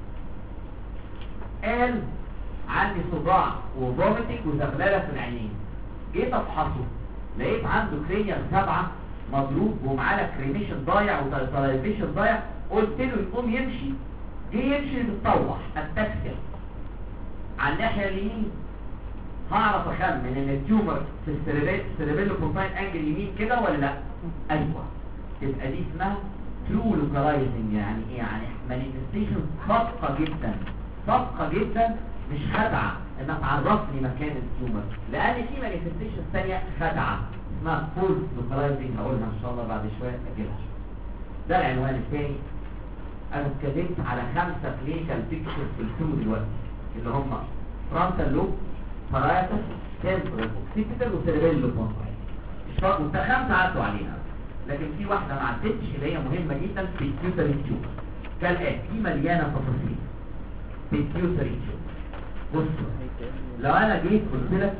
قال عندي صداع وفوميتنج وزغلله في العينين، جيت افحصه لقيت عنده كرينيال 7 مضروب ومعاه لاكريميشن ضايع وتايتالايزيشن ضايع. قلت له يقوم يمشي، جه يمشي بتطوح التاكسيا على الناحيه اليمين، هعرف اخمن ان التيومر في السيربيلو كونفاين انجل يمين كده ولا لا؟ ايوه. تبقى دي اسمها ترو لوكالايزنج. يعني ايه؟ يعني مانيفستيشن صادقه جدا، صادقه جدا، مش خدعه انها تعرفني مكان التيومر، لان في مانيفستيشن ثانيه خدعه اسمها فولس لوكالايزنج، هقولها ان شاء الله بعد شويه اجيبها. ده العنوان الثاني. انا اتكلمت على 5 كلينيكال بيكتشرز في الفيلم دلوقتي، اللي هم فرونتال لوب، بارايتس، تمبرال، اوكسيبيتال، وسيربيلو كونفاين. مش فاضي، انت 5 عدوا عليها، لكن في واحده ما عدتش اللي هي مهمه جدا، بيتيوتري تيومر. كالاتي، دي مليانه تفاصيل. بيتيوتري تيومر، بص لو انا جيت قلت لك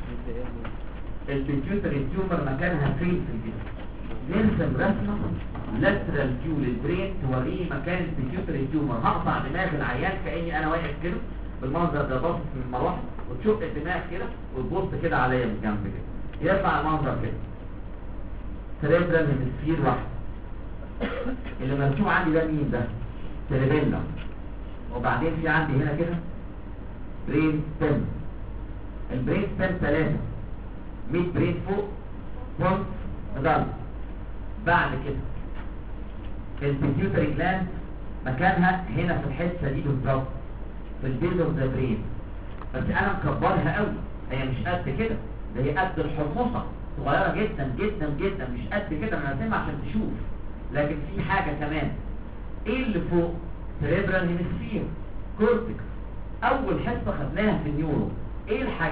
البيتيوتري تيومر مكانها فين في الجسم، نرسم رسمه لاترال فيو للبرين توريني مكان البيتيوتري تيومر. هقطع دماغ العيان كاني انا واقف كده بالمنظر ده، باصص من المروحه وتشق الدماغ كده وتبص كده عليا من جنب كده، يطلع المنظر كده. سيريبرال هيمسفير واحد. اللي مرسوم عندي ده مين ده؟ سيربيلم. وبعدين في عندي هنا كده برين ستيم. البرين ستيم 3 100 برين فوق بونت مدار. بعد كده البيتيوتري جلاند مكانها هنا في الحته دي بالظبط في البيز اوف ذا برين، بس انا مكبرها قوي، هي مش قد كده، ده هي قد الحمصه، صغيره جدا جدا جدا، مش قد كده. انا راسمها عشان تشوف. لكن في حاجه كمان، ايه اللي فوق؟ سيريبرال هيمسفير كورتكس. اول حصه خدناها في النيورو، ايه الحاجه؟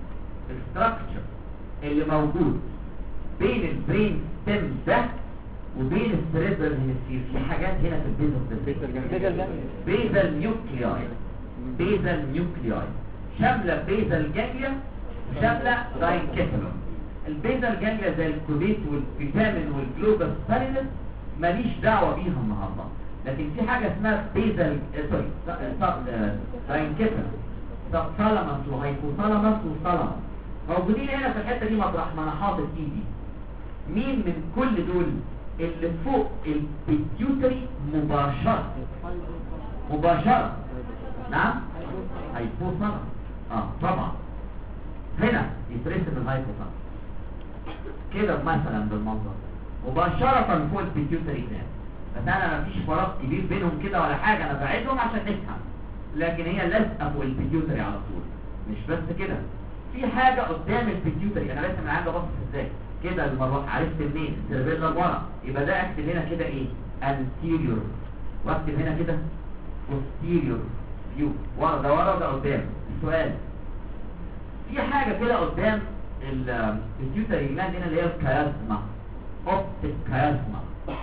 الستراكشر اللي موجود بين البرين ستيم ده وبين السيريبرال هيمسفير في حاجات هنا في البيزل بيزل نيوكلياي. بيزل نيوكلياي شامله بيزل جانجليا وشامله داينكيفالون. البيزل جانجليا زي الكوديت والفيتامين والجلوبس بارينس ماليش دعوه بيها النهارده، لكن في حاجه اسمها بيزل داينكيفالون، ثالاموس وهايبوثالاموس وثالاموس موجودين هنا في الحته دي مطرح ما انا حاطط ايدي. مين من كل دول اللي فوق البيتيوتري مباشره؟ مباشره نعم هايبوثالاموس. طبعا هنا يترسم الهايبوثالاموس كده مثلا بالمنظر مباشره فوق البيتيوتري جلاند. بس انا مفيش فراغ كبير بينهم كده ولا حاجه، انا بعدهم عشان نفهم، لكن هي لازقه فوق البيتيوتري على طول. مش بس كده، في حاجه قدام البيتيوتري. انا راسم العين ده باصص ازاي كده المره، عرفت منين؟ السيربيلا ورا، يبقى ده اكتب هنا كده ايه؟ anterior، واكتب هنا كده posterior view. ورا ده ورا وده قدام. السؤال، في حاجه كده قدام البيتيوتري جلاند هنا اللي هي الكيازما، اوبتيك كيازما.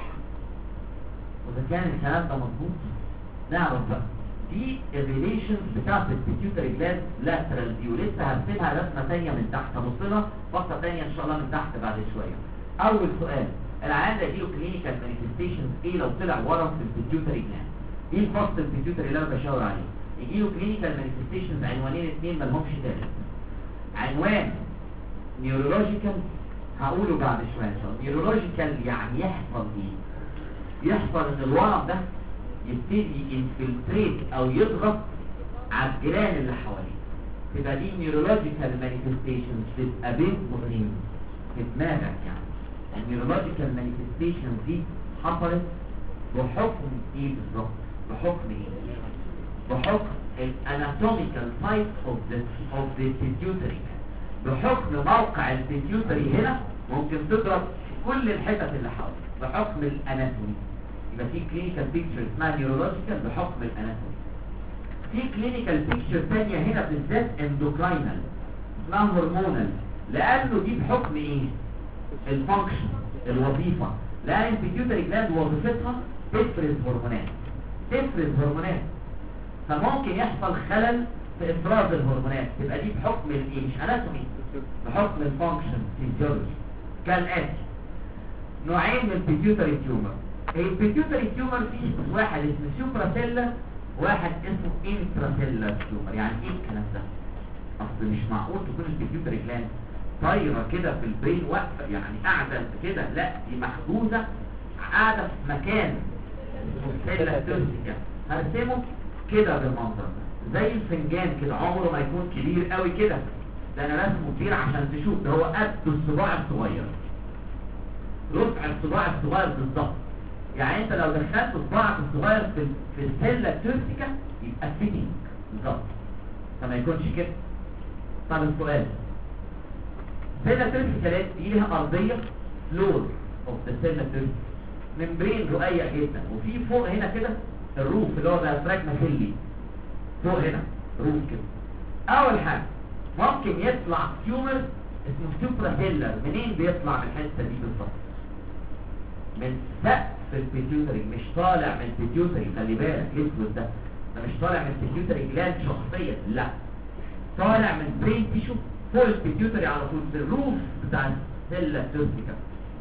وإذا كان الكلام ده مظبوط نعرف بقى دي الريليشنز بتاعت البيتيوتري جلاند لاترال فيو. لسه هرسمها رسمه ثانيه من تحت، هبص لها بصه ثانيه ان شاء الله من تحت بعد شويه. اول سؤال، العيان ده يجيله كلينيكال مانيفستيشنز ايه لو طلع ورا في البيتيوتري جلاند؟ ايه الفصل البيتيوتري اللي انا بشاور عليه؟ يجيله كلينيكال مانيفستيشنز عنوانين اثنين ما لهمش ثالث. عنوان نيورولوجيكال هقوله بعد شويه ان شاء الله. نيورولوجيكال يعني يحصل ايه؟ يحصل ان الورم ده يبتدي ينفلتريت او يضغط على الجيران اللي حواليه. تبقى دي نيورولوجيكال مانيفستيشنز تبقى بين قوسين في دماغك. يعني النيورولوجيكال مانيفستيشنز دي حصلت بحكم ايه بالظبط؟ بحكم ايه؟ بحكم الاناتوميكال سايت اوف ذا بيتيوتري. بحكم موقع البيتيوتري هنا ممكن تضرب كل الحتت اللي حواليه بحكم الاناتومي. يبقى في كلينيكال بيكتشر اسمها نيورولوجيكال بحكم الاناتومي. في كلينيكال بيكتشر ثانيه هنا بالذات اندوكراينال اسمها هرمونال، لانه دي بحكم ايه؟ الفانكشن، الوظيفه. لان البيتيوتري جلاند وظيفتها تفرز هرمونات. تفرز هرمونات، فممكن يحصل خلل في افراز الهرمونات. تبقى دي بحكم الايه؟ مش اناتومي، بحكم الفانكشن فيزيولوجي. كالاتي نوعين من البيتيوتري تيومر. البيتيوتري تيومر فيه واحد اسمه سوبراسيلا، واحد اسمه انتراسيلا تيومر. يعني ايه الكلام ده؟ اصل مش معقول تكون البيتيوتري جلاند طايره كده في البرين واقفه، يعني قاعده كده، لا دي محجوزه قاعده في مكان اسمه سيلا تيرسيكا. هرسمه كده بالمنظر ده زي الفنجان كده، عمره ما يكون كبير قوي كده، ده انا رسمه كبير عشان تشوف. ده هو قد الصباع الصغير، ربع الصباع الصغير بالظبط. يعني انت لو دخلت صباعك الصغير في السيلا تيرسيكا يبقى فيتنج بالظبط، فما يكونش كده. طب السؤال، السيلا تيرسيكا دي ليها ارضيه فلور اوف ذا سيلا تيرسيكا، ممبرين رقيق جدا، وفي فوق هنا كده الروف اللي هو ده فراجما سيلي، فوق هنا روف كده. اول حاجه ممكن يطلع تيومر اسمه سوبراسيلر. منين بيطلع؟ من الحته دي بالظبط، من سقف البيتيوتري، مش طالع من البيتيوتري. خلي بالك الاسود ده مش طالع من البيتيوتري جلاند شخصيا، لا طالع من برين تيشو فوق البيتيوتري على طول في الروف بتاع السيلا تيرسيكا،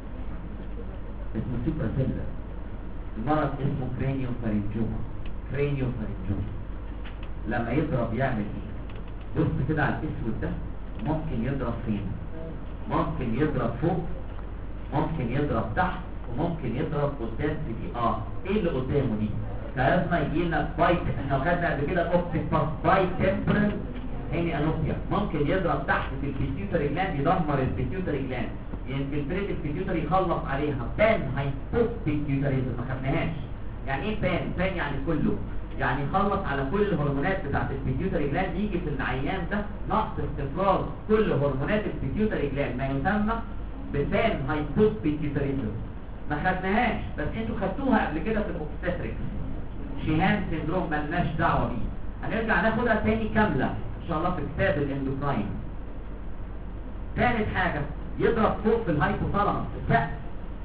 اسمه سوبراسيلر. المرض اسمه كرانيو فارنجوما. كرانيو فارنجوما لما يضرب يعمل ايه؟ بص كده على الاسود ده، ممكن يضرب فين؟ ممكن يضرب فوق، ممكن يضرب تحت، وممكن يضرب قدام في دي. ايه اللي قدامه دي؟ فلازم يجي لنا بايت. احنا خدنا قبل كده اوبتيك باس باي تمبرال هيني انوبيا. ممكن يضرب تحت في البيتيوتري جلاند، يدمر البيتيوتري جلاند، ينفلتريت البيتيوتري، يخلص عليها. بان هايبوت بيتيوتريزم ما خدناهاش. يعني ايه بان؟ بان يعني كله، يعني يخلص على كل الهرمونات بتاعت البيتيوتري جلاند. يجي في العيان ده نقص استفراغ كل هرمونات البيتيوتري جلاند، ما يسمى ببان هايبوت بيتيوتريزم. ما خدناهاش، بس انتوا خدتوها قبل كده في الاوبستريكس، شيهان سيندروم، مالناش دعوه بيه. هنرجع ناخدها تاني كامله ان شاء الله في كتاب الاندوكراين. ثالث حاجه يضرب فوق في الهايبوثالاموس، السقف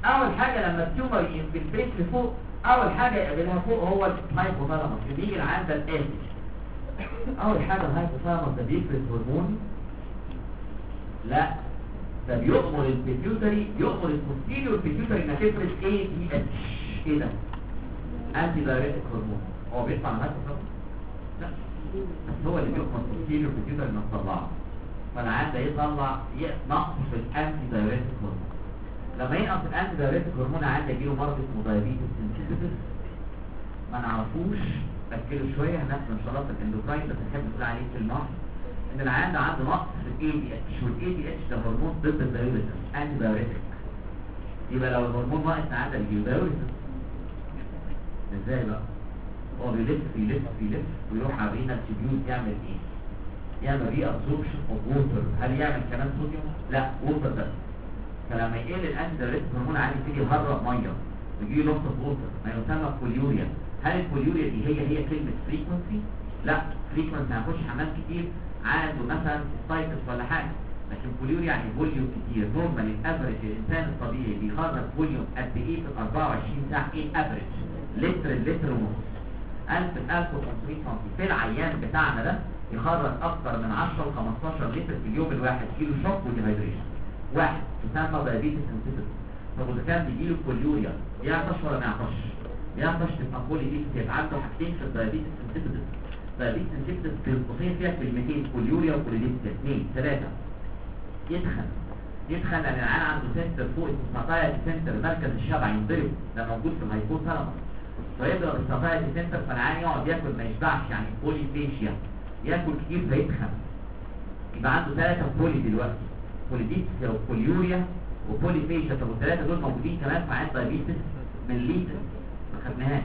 اول حاجه لما التيومر ينفلتريت لفوق، اول حاجه يقابلها فوق هو الهايبوثالاموس اللي بيجي عند الاسيد. اول حاجه الهايبوثالاموس ده بيفرز هرمون؟ لا، ده بيؤمر البيتيوتري، يؤمر البوستيريور بيتيوتري انها تفرز اي دي اتش. ايه ده؟ انتي دايريتك هرمون. هو بيطلع من الهايبوثالاموس؟ لا، بس هو اللي بيؤمر البوستيريور بيتيوتري انها تطلعه. فالعادة يطلع نقص في الانتي دايريتك هرمون. لما ينقص الانتي دايريتك هرمون عادة يجيله مرض اسمه دايابيتس انسيبيتس، ما نعرفوش، اكله شويه هناخد ان شاء الله في الاندوكراين، بس نحب نقول عليه في المعرض ان العيان عنده نقص في الاي دي اتش، والاي دي اتش ده هرمون ضد الدايوريتس، انتي دايوريتك. يبقى لو الهرمون ناقص عندك يجيله دايوريتس. ازاي بقى؟ هو بيلف يلف يلف ويروح على الرينال تيوبيول يعمل ايه؟ يعمل ري ابسوربشن اوف ووتر. هل يعمل كمان صوديوم؟ لا، ووتر بس. فلما يقل الانتي دايوريتك هرمون عادي يبتدي يهرب ميه ويجي له لوس اوف ووتر، ما يسمى بوليوريا. هل البوليوريا دي هي كلمه فريكونسي؟ لا، فريكونسي هنخش حمام كتير عنده مثلا سايكس ولا حاجه، لكن بوليوريا يعني فوليوم كتير. نورمال الافريج الانسان الطبيعي بيخرج فوليوم قد ايه في 24 ساعه؟ ايه الافريج؟ لتر ونص، 1500 سم. في العيان بتاعنا ده يخرج اكتر من 10 ل 15 لتر في اليوم الواحد. كيلو شوك وديهايدريشن واحد تسمى دايابيتس انسيبيتس. طب واذا كان بيجيله بوليوريا يعطش ولا ما يعطش؟ يعطش. تبقى بوليديكس. يبقى عنده حاجتين في الدايابيتس انسيبيتس. دايابيتس انسيبيتس بينقصين فيها كلمتين، بوليوريا وبوليديكس. 2 3 يدخن لان العيان عنده سنتر فوق الساتايد سنتر، مركز الشبع ينضرب، ده موجود في الهايبوثالاموس، فيضرب الساتايد سنتر، فالعيان يقعد ياكل ما يشبعش، يعني بوليفيشيا، ياكل كتير فيدخن. يبقى عنده 3 بولي دلوقتي، بوليديكس وبوليوريا وبوليفيشيا. طب والثلاثه دول موجودين كمان في عيان دايابيتس من ليتر ما خدناهاش.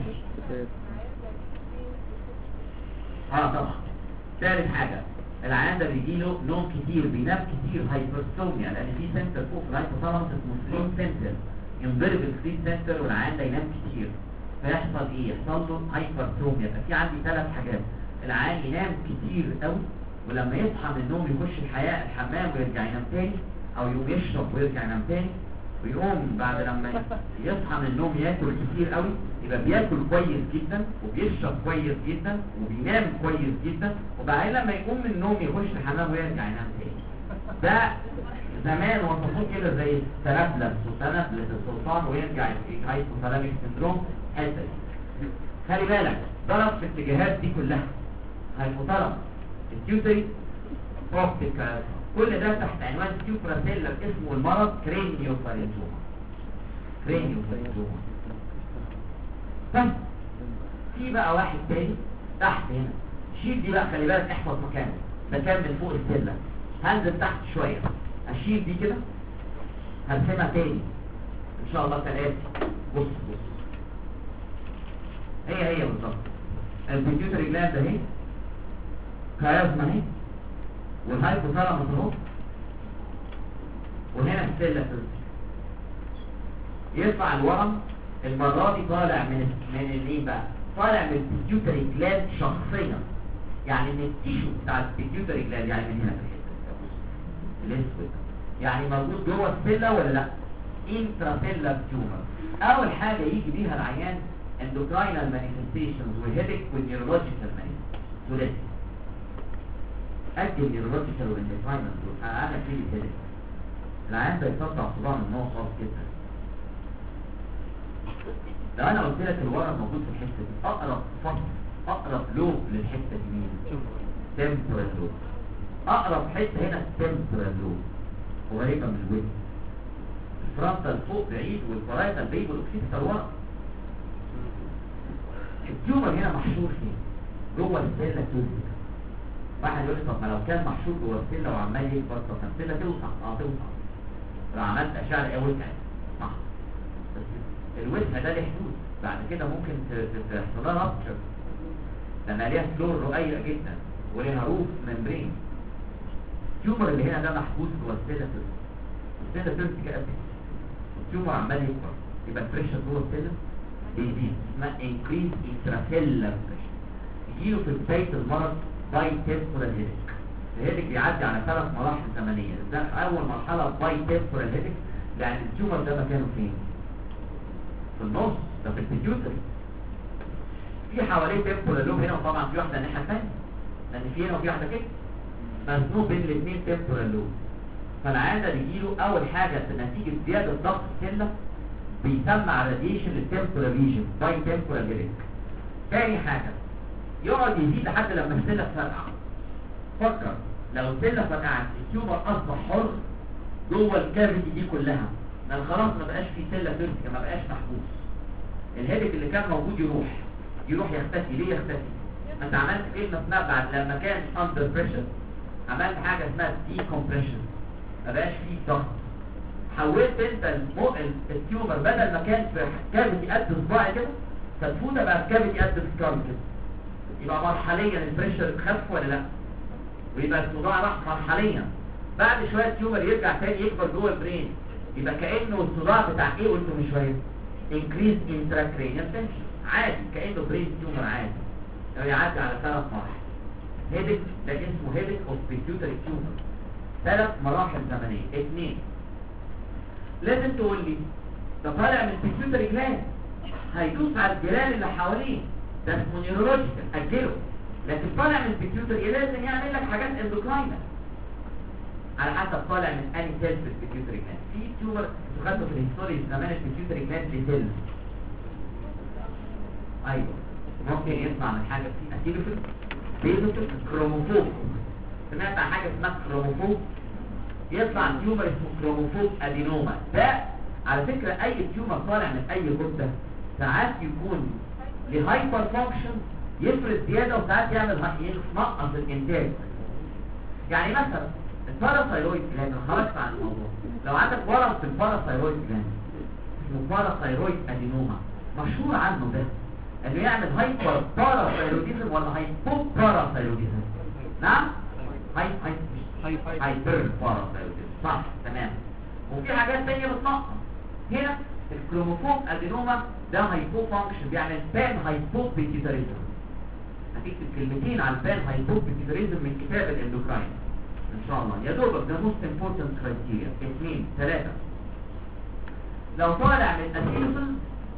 طبعا. ثالث حاجه العيان ده بيجيله نوم كتير، بينام كتير، هايبرسوميا، لان في سنتر فوق في الهايبوثالاموس اسمه سليب سنتر، ينضرب السليب سنتر والعيان ده ينام كتير، فيحصل ايه؟ يحصل له هايبرسوميا. يبقى في عندي 3 حاجات، العيان ينام كتير قوي، ولما يصحى من النوم يخش الحمام ويرجع ينام تاني، او يقوم يشرب ويرجع ينام تاني، ويقوم بعد لما يصحى من النوم ياكل كتير قوي. يبقى بياكل كويس جدا وبيشرب كويس جدا وبينام كويس جدا، وبعدين لما يقوم من النوم يخش الحمام ويرجع ينام تاني. ده زمان وصفوه كده زي التنفلس وتنفلس السلطان ويرجع هايبوثالاميك سندروم. حته خلي بالك ضرب في الاتجاهات دي كلها، هايبوثالاموس، التيوتري، اوبتيك، كل ده تحت عنوان سوبراسيلر. اسمه المرض كرينيوفارينجوما. بس في بقى واحد تاني تحت هنا، شيل دي بقى، خلي بالك احفظ مكانه، ده كان من فوق السلة، هنزل تحت شوية، اشيل دي كده، هرسمها تاني ان شاء الله كالاتي. بص هي بالظبط، البيتيوتري جلاند اهي، كاريزما اهي، والهايبوثالاموس اهو، وهنا السلة يطلع الورم. المرة دي طالع من الايه بقى؟ طالع من البيتيوتري جلاند شخصيا، يعني من التيشو بتاع البيتيوتري جلاند، يعني من هنا في الاسود، يعني موجود جوه السلة ولا لا؟ انتراسيلر تيومر. اول حاجة يجي بيها العيان اندوكراينال مانيفستيشنز وهيدك والنيورولوجيكال مانيفستيشنز. اجل النيورولوجيكال والاندوكراينال دول انا فيه الهيدك. العيان ده يصدع صداع من نوع خاص جدا. لو انا قلت لك الورم موجود في الحته دي، اقرب فصل، اقرب لوب للحته دي مين؟ تمبرال لوب. اقرب حته هنا التمبرال لوب، قريبه من الودن. الفرونتال فوق بعيد والبارايتال بعيد والاوكسيبيتال ورا. التيومر هنا محشور فين؟ جوه السيله توزن. واحد يقول لي طب ما لو كان محشور جوه السيله وعمال يكبر، طب السيله توسع. توسع لو عملت اشعه ايه وسعت، صح، بس الوسع ده له حدود، بعد كده ممكن تحصل لها رابتشر، لان ليها فلور رقيق جدا وليها روف ممبرين. التيومر اللي هنا ده محبوس جوه السيله توزن. السيله توزن كده التيومر عمال يكبر، يبقى البريشر جوه السيله بيزيد، اسمها انكريز انتراسيلر بريشر. يجيله في بدايه المرض باي تمبورال هيدك. الهيدك بيعدي على 3 مراحل زمنيه. ده اول مرحله باي تمبورال هيدك، يعني التيومر ده مكانه فين؟ في النص ده في البيتيوتري. في حواليه تمبورال لوب هنا، وطبعا في واحده الناحيه الثانيه، لان في هنا وفي واحده كده مزنوق بين الاثنين تمبورال لوب. فالعاده بيجيله اول حاجه نتيجه زياده ضغط السله بيسمع راديشن للتمبورال ريجن باي تمبورال هيدك. تاني حاجه يقعد يزيد لحد لما السله تفرقع. فكر لو السله فرقعت التيومر اصبح حر جوه الكافيتي دي كلها، لان خلاص ما بقاش في سله فيرتيكال، ما بقاش محبوس. الهيدك اللي كان موجود يروح يختفي. ليه يختفي؟ انت عملت كلمه اسمها بعد لما كان اندر بريشر عملت حاجه اسمها دي كومبريشن، ما بقاش فيه ضغط. حولت انت التيومر بدل ما كان في كافيتي قد صباعي كده فتفوته بقى في كافيتي قد السكار كده. يبقى مرحليا البريشر خف ولا لا؟ ويبقى الصداع راح مرحليا. بعد شويه التيومر يرجع تاني يكبر جوه البرين، يبقى كانه الصداع بتاع ايه قلته من شويه؟ انكريز انتراكرينيال تنشن، عادي كانه برين تيومر عادي. لو يعدي على 3 مراحل. هيدك ده اسمه هيدك اوف بيتيوتري تيومر. 3 مراحل زمنيه. 2 لازم تقول لي ده طالع من البيتيوتري جلاند هيدوس على الجيران اللي حواليه، ده اسمه نيورولوجيكال اجله. لكن طالع من البيتيوتري لازم يعمل لك حاجات اندوكراينال على حسب طالع من انهي سيل في البيتيوتري جلاند. في تيومر انتوا خدتوا في الهيستوري زمان البيتيوتري جلاند ليه سيل. ايوه ممكن يطلع من حاجه في اسيلوفيل بيزوفيل كروموفوب. سمعت عن حاجه اسمها كروموفوب؟ يطلع تيومر اسمه كروموفوب ادينوما. ده على فكره اي تيومر طالع من اي غده ساعات يكون لهايبر فانكشن يفرز زياده، وساعات يعمل ينقص الانتاج. يعني مثلا الباراثايرويد جلاند، خرجت عن الموضوع، لو عندك ورم في الباراثايرويد جلاند اسمه باراثايرويد ادينوما، مشهور عنه ده انه يعمل هايبر باراثايرويديزم ولا هايبو باراثايرويديزم. نعم هايبر باراثايرويديزم، صح تمام. وفي حاجات ثانيه بتنقص. هنا الكروموفوب ادينوما ده هايبو فانكشن، بيعمل بان هايبو بيتيوتريزم. هتكتب كلمتين عن بان هايبو بيتيوتريزم من كتاب الاندوكراين ان شاء الله. يا دوبك ده موست امبورتنت كرايتيريا. 2 3 لو طالع من اسيلوفيل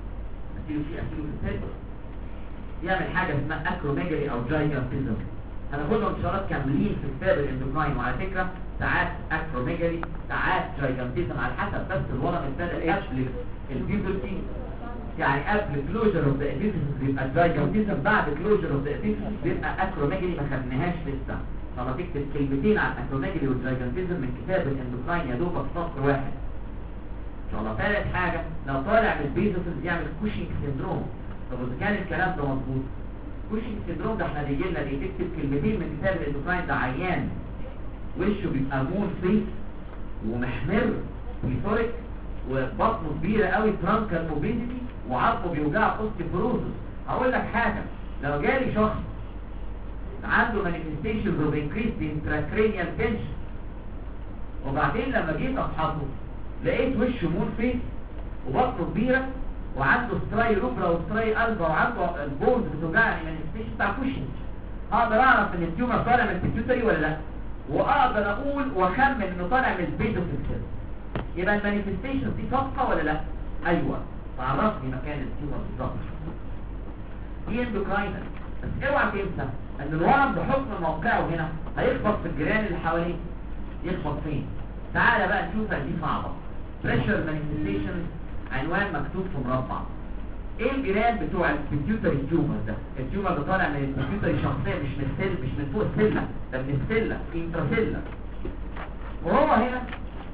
يعمل حاجه اسمها اكروميجالي او جايجانتيزم. هناخدهم اشارات كاملين في كتاب الاندوكراين. وعلى فكره ساعات اكروميجالي ساعات جايجانتيزم على حسب بس الورم ابتدى قبل البيبلتي، يعني قبل كلوجر اوف ذا ابيفيسيس بيبقى جايجانتيزم، بعد كلوجر اوف ذا ابيفيسيس بيبقى اكروميجالي. ما خدناهاش لسه، فما تكتب كلمتين عن اكروميجالي والجايجانتيزم من كتاب الاندوكراين يا دوبك سطر واحد ان شاء الله. ثالث حاجه لو طالع من البيزوفيلز يعمل كوشنج سيندروم. طب اذا كان الكلام ده مظبوط، كوشنج سيندروم ده احنا بيجي لنا دي تكتب كلمتين من كتاب الاندوكراين. ده عيان وشه بيبقى مون فيس ومحمر ويثوريك وبطنه كبيره قوي ترانكال موبيليتي وعظمه بيوجعه اوستيوبروزس. هقول لك حاجه، لو جالي شخص عنده مانيفستيشنز اوف انكريس انتراكرينيال تنشن وبعدين لما جيت افحصه لقيت وشه مون فيس وبطنه كبيره وعنده ستراي روبرا وستراي البا وعنده البولز بتوجعني مانيفستيشن بتاع كوشنج، هقدر اعرف ان التيومر طالع من البيتيوتري ولا لا، واقدر اقول واخمن انه طالع من البيزوفيل. يبقى المانيفستيشن دي صفقه ولا لا؟ ايوه، تعرفني مكان التيومر بالظبط. دي اندوكراينال. بس اوعى تنسى ان الورم بحكم موقعه هنا هيخبط في الجيران اللي حواليه. يخبط فين؟ تعالى بقى نشوفها، دي صعبه. بريشر مانيفستيشن عنوان مكتوب في مربع. ايه الجيران بتوع البيتيوتري تيومر ده؟ التيومر اللي طالع من البيتيوتري شخصيه، مش من السيل، مش من فوق السله، ده من السله انتراسيلا. وهو هنا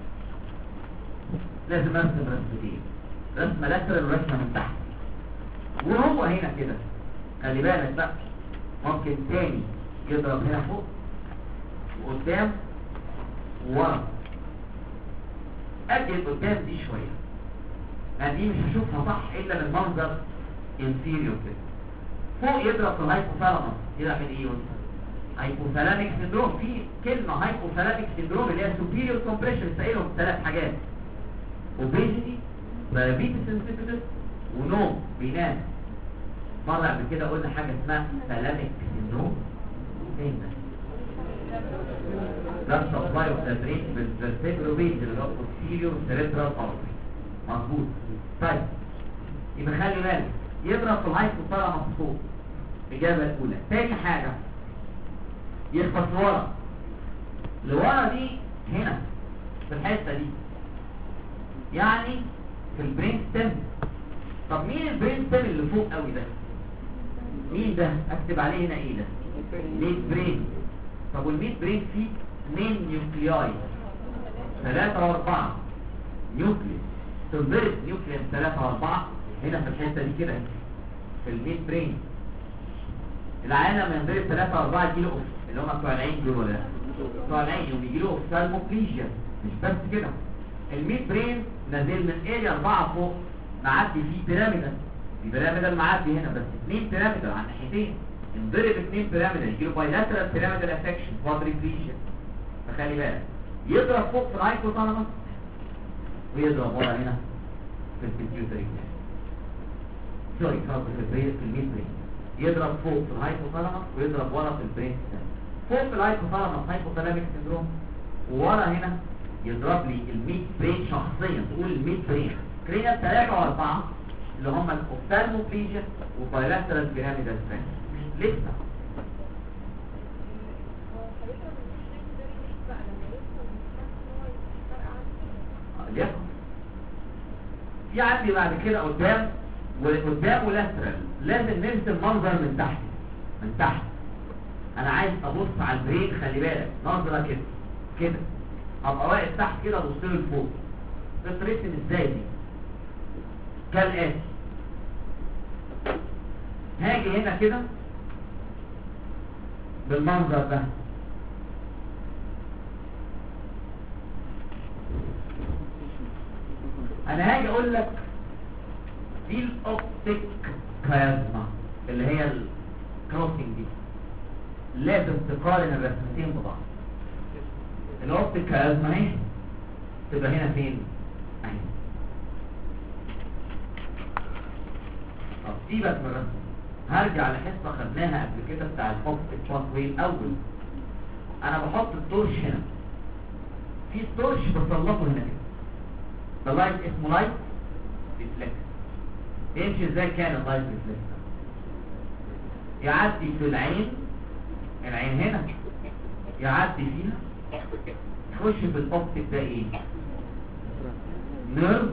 لازم ارسم رسمتين، رسمه لاترال ورسمه من تحت. وهو هنا كده خلي بالك بقى، ممكن تاني يضرب هنا فوق وقدام وورا. اجل قدام دي شويه، لان دي مش هشوفها صح الا من منظر انفيريور كده. فوق يضرب في الهايبوثالاموس يضرب من ايه؟ هايبوثالاميك سيندروم. في كلمه هايبوثالاميك سيندروم اللي هي سوبيريور كومبريشن، سائلهم 3 حاجات: اوبيزيتي، دايابيتس انسيبيتس، ونوم بينام. مرة قبل كده قلنا حاجة اسمها ثالاميك سيندروم. ايه ده؟ ده سبلاي اوف ذا برين بالفيرتيبرال بيز اللي هو posterior cerebral artery. مظبوط. طيب يبقى خلي بالك يضرب في الهايبوثالاموس فوق. الاجابه الاولى. تاني حاجه يخبط لورا. لورا دي هنا في الحته دي، يعني في البرين ستيم. طب مين البرين ستيم اللي فوق قوي ده؟ مين ده؟ اكتب عليه هنا ايه ده؟ ميد برين. طب والميد برين فيه 2 نيوكلياي 3 و4 نيوكليس. تنضرب نيوكليس 3 و4 هنا في الحته دي كده في الميد برين. العيان لما ينضرب 3 و4 يجيله اوف، اللي هم بتوع العين دول ولا بتوع العين، وبيجيله اوفثالموبليجيا. مش بس كده، الميد برين نازل من اريا 4 فوق، معدي فيه بيراميدال. البيراميدال معدي هنا، بس 2 بيراميدال على الناحيتين. انضرب 2 بيراميدال يجيله بايلاترال بيراميدال افكشن كوادريبليجيا. فخلي بالك يضرب فوق في الهايبوثالاموس ويضرب ورا هنا في البيتيوتري. سوري في الميد برين. يضرب فوق في الهايبوثالاموس ويضرب ورا في البرين ستيم. فوق في الهايبوثالاموس هايبوثالاميك سندروم، وورا هنا يضرب لي الميد برين شخصيا. تقول الميد برين كرينيال 3 و4 اللي هم الاوفثالموبليجيا وبايلاترال بيراميدال افكشن. لسه في عندي بعد كده قدام ولاترال. لازم نرسم منظر من تحت. من تحت انا عايز ابص على البرين. خلي بالك نظره كده كده، ابقى واقف تحت كده ابص له لفوق. بترسم ازاي دي؟ كالاتي. هاجي هنا كده بالمنظر ده. انا هاجي اقول لك دي الاوبتيك كيازما اللي هي الكروسنج دي. لازم تقارن الرسمتين ببعض. الاوبتيك كيازما اهي تبقى هنا فين؟ اهي. طب سيبك من الرسم، هرجع لحصه خدناها قبل كده بتاع الاوبتيك باثوي الاول. انا بحط التورش هنا، في تورش بسلطه هنا كده. ده لايت اسمه لايت ريفلكس. يمشي ازاي؟ كان اللايت ريفلكس يعدي في العين هنا، يعدي فيها، يخش في الاوبتيك ده ايه؟ نيرف.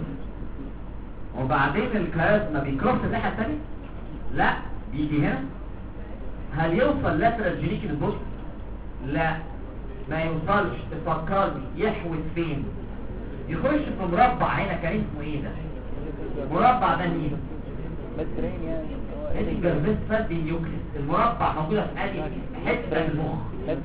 وبعدين الكيازما بيكروس الناحيه الثانيه؟ لا، بيجي هنا. هل يوصل لاترال جينيك للبوست؟ لا، ما يوصلش. تفكرني يحوت فين؟ يخش في مربع هنا. كان اسمه ايه ده؟ مربع ده مين؟ مدبرين يعني. الجرفيس فادي نيوكليس. المربع موجوده في ادي حته من المخ.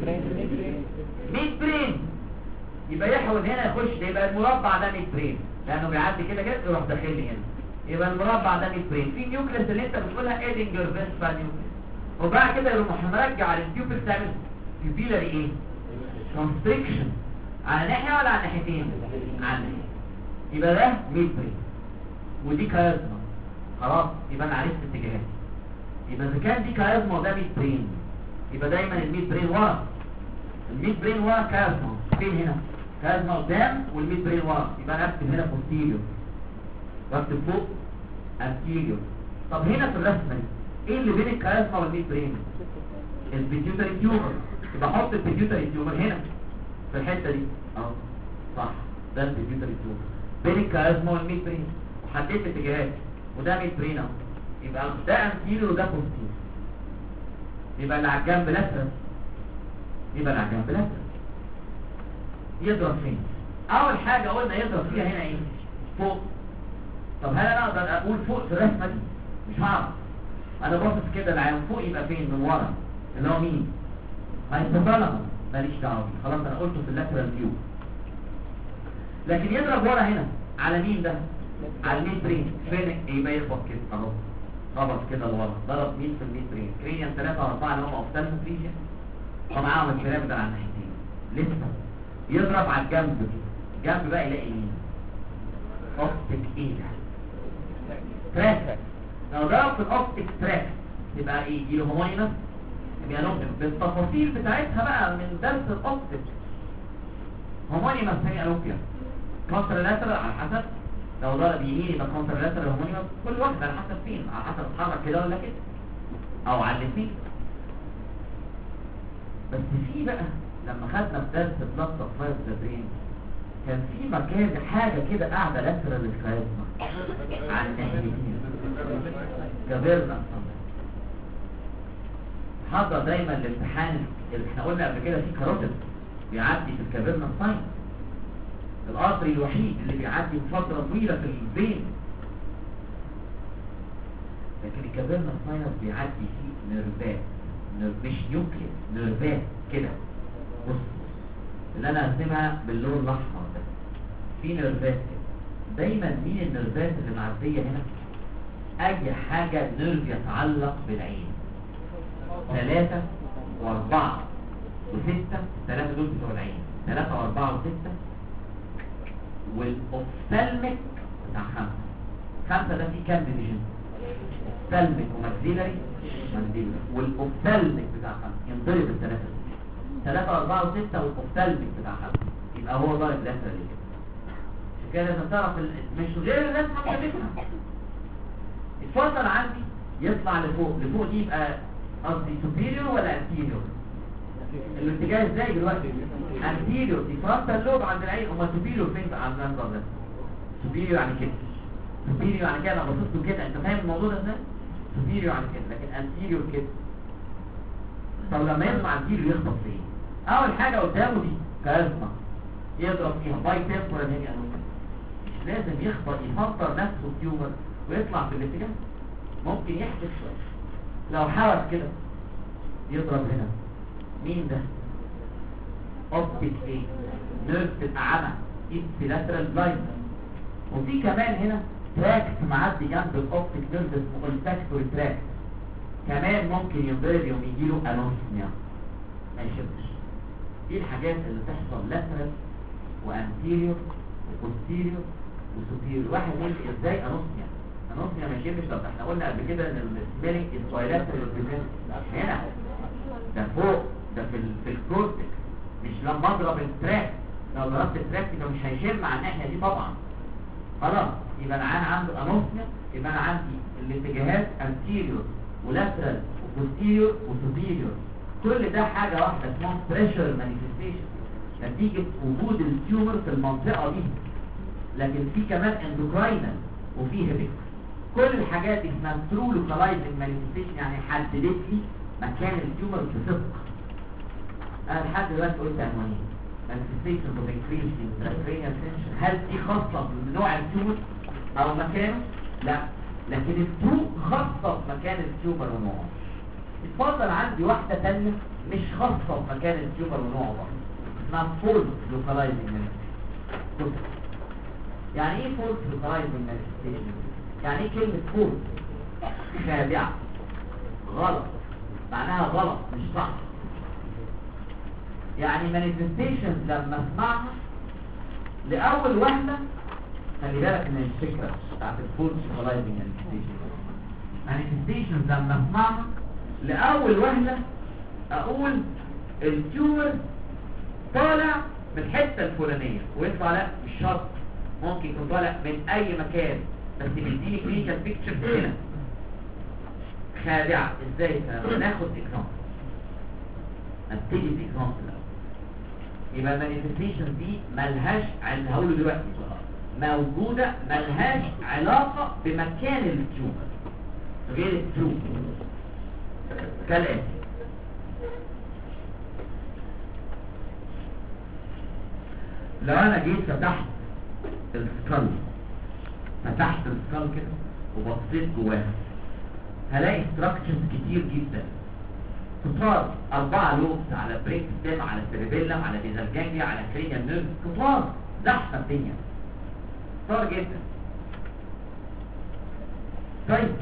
ميد برين. يبقى يحول هنا يخش، يبقى المربع ده ميد برين، لانه بيعدي كده كده يروح داخل لي هنا. يبقى المربع ده ميد برين. في نيوكليس اللي انت بتقولها ايدنجر فيسفا نيوكليس. وبعد كده يروح مرجع للتيوبل تعمل بيبيلاري ايه؟ كونستريكشن. على ناحيه ولا على ناحيتين؟ على ناحيه. يبقى ده ميد برين ودي كيازما. خلاص يبقى انا عرفت اتجاهاتي. يبقى اذا كان دي كيازما وده ميد برين، يبقى دايما الميد برين ورا. الميد برين ورا كيازما. فين هنا؟ كيازما قدام والميد برين ورا. يبقى انا اكتب هنا بوستيريور واكتب فوق انتيريور. طب هنا في الرسمه دي ايه اللي بين الكيازما والميد برين؟ البيتيوتري تيومر. يبقى احط البيتيوتري تيومر هنا في الحته دي اهو. صح، ده البيتيوتري تيومر بين الكيازما والميد برين. وحددت اتجاهاتي وده ميد برين اهو. يبقى ده انتيريور وده بوستيريور. يبقى اللي على الجنب لاترال. يبقى اللي على الجنب لاترال. يضرب فين؟ اول حاجه قلنا يضرب فيها هنا ايه؟ فوق. طب هل انا اقدر اقول فوق في الرسمه دي؟ مش هعرف. انا باصص كده العين فوق، يبقى فين؟ من ورا اللي هو مين؟ هايبوثالاموس. ماليش دعوه بيه، خلاص انا قلته في اللاترال فيو. لكن يضرب ورا هنا على مين ده؟ على الميد برين. فين؟ يبقى يخبط كده اهو. خبط كده لورا، ضرب مين في الميد برين؟ كرينيال 3 و4 اللي هم اوفثالموبليجيا ومعاهم البيراميدال على الناحيتين. لسه يضرب على الجنب كده. الجنب بقى يلاقي مين؟ اوبتيك ايه ده؟ تراك. لو ضرب في الاوبتيك تراك يبقى ايه؟ يجيله هومونيمس. يبقى نقطة بالتفاصيل بتاعتها بقى من درس الاوبتيك. هومونيمس هي الوبيا كونترالاترال على حسب لو ضرب يمين يبقى كونترلاترال هرمونيوس، كل واحد على حسب فين، على حسب اتحرك كده ولا كده او على الاثنين. بس في بقى لما خدنا في درس بلاد سبلاي برين كان في مكان حاجه كده قاعده لاترال للكاريزما على الناحيتين كافيرنا. حاضر دايما الامتحان اللي احنا قلنا قبل كده في كاروتيد بيعدي في الكافيرنا ساين، القطري الوحيد اللي بيعدي بفتره طويله في الفين، لكن الكافيرنا ساين بيعدي فيه نيرفات، مش نيوكليس، نيرفات كده. بص اللي انا هرسمها باللون الاحمر ده في نيرفات كده. دايما مين النيرفات اللي معديه هنا؟ اي حاجه نيرف يتعلق بالعين. 3 و4 و6، 3 دول بتوع العين، 3 و4 و6، والاوفثالميك بتاع 5 ده فيه كام ديفيجن؟ اوفثالميك وماكسيلاري مانديبولار، والاوفثالميك بتاع 5 ينضرب الثلاثه، 3 و4 و6 والاوفثالميك بتاع 5 يبقى هو ضارب لاترال كده. عشان كده لازم تعرف مش غير الناس هتفهمها. الفصل عندي يطلع لفوق دي يبقى قصدي superior ولا anterior؟ الاتجاه ازاي دلوقتي؟ anterior دي فرونتال لوب عند العين، امال superior فين بقى عند النظر ده؟ superior يعني كده، superior يعني كده، انا باصص له كده، انت فاهم الموضوع ده ازاي؟ superior يعني كده، لكن anterior كده. طب لما يطلع anterior يخبط فين؟ اول حاجه قدامه دي كاريزما يضرب فيها باي تمبورال هيمي انومالي، مش لازم يخبط يفطر نفسه تيومر ويطلع في الاتجاه، ممكن يحدث شويه. لو حاول كده يضرب هنا، مين ده؟ اوبتيك ايه؟ نيرف الاعمى، ابسيلاترال بلايند. وفي كمان هنا تراكت معدي جنب الاوبتيك نيرف اسمه الفاكتوري تراكت، كمان ممكن ينضرب يوم يجيله انوسميا ما يشبش. دي الحاجات اللي تحصل لاترال وانتيريور وبوستيريور وسوبيريور. واحد يقول لي ازاي انوسميا؟ انوسميا ما يشبش. طب احنا قلنا قبل كده ان السميلنج اسبايلاترال بريزنت هنا، ده فوق، ده في الكورتكس، مش لما اضرب التراك. لو ضربت التراك يبقى مش هيشم على الناحيه دي طبعا، خلاص يبقى العين عنده انوسميا. يبقى انا عندي الاتجاهات انتيريور ولاترال وبوستيريور وسوبيريور، كل ده حاجه واحده اسمها بريشر مانيفستيشن نتيجه وجود التيومر في المنطقه دي. لكن في كمان اندوكراينال وفي هيبك، كل الحاجات دي اسمها ترو لوكالايزنج مانيفستيشن، يعني حددت لي مكان التيومر بصدق. انا لحد دلوقتي قلت عنوانين: مانيفستيشن اوف انكريز ان ترانسكرينيال تنشن، هل دي خاصه بنوع التيومر او مكانه؟ لا، لكن الترو خاصه بمكان التيومر ونوعه. اتفضل عندي واحده ثانيه مش خاصه بمكان التيومر ونوعه برضه، اسمها فولس لوكالايزنج مانيفستيشن. يعني ايه فولس لوكالايزنج مانيفستيشن؟ يعني ايه كلمه فولس؟ خادعه، غلط، معناها غلط مش صح. يعني مانيفستيشن لما اسمعها لاول وهله، خلي بالك من الفكره بتاعت الفولس لوكالايزنج مانيفستيشن لما اسمعها لاول وهله اقول التيومر طالع من الحته الفلانيه، ويطلع لا مش شرط، ممكن يكون طالع من اي مكان، بس بيديني كلينيكال بيكتشر هنا. خادعه ازاي؟ ناخد اكزامبل، نبتدي باكزامبل. يبقى المانيفستيشن دي ملهاش، اللي هقوله دلوقتي موجوده، ملهاش علاقه بمكان التيومر غير التيومر. كالاتي: لو انا جيت فتحت السكال، فتحت السكال كده وبصيت جواها، هلاقي ستراكشرز كتير جدا كتار، 4 لوبس على بريك ستيم على سيربيلم على بيزال جانجليا على كرينيال نيرف، كتار زحمه الدنيا، كتار جدا. طيب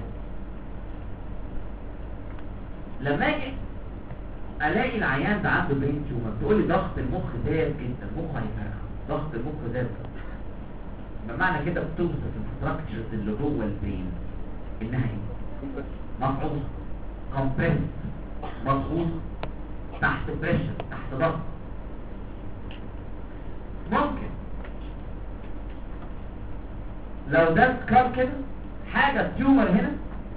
لما اجي الاقي العيان ده عنده برين تيومر، تقول لي ضغط المخ زاد جدا، مخه هيفرقع، ضغط المخ زاد. بمعنى كده بتوصف الستراكشرز اللي جوه البرين انها ايه؟ مفعوصه، كومبريس، مضغوط، تحت بريشر، تحت ضغط. لو ده سكار كده حاجه تيومر هنا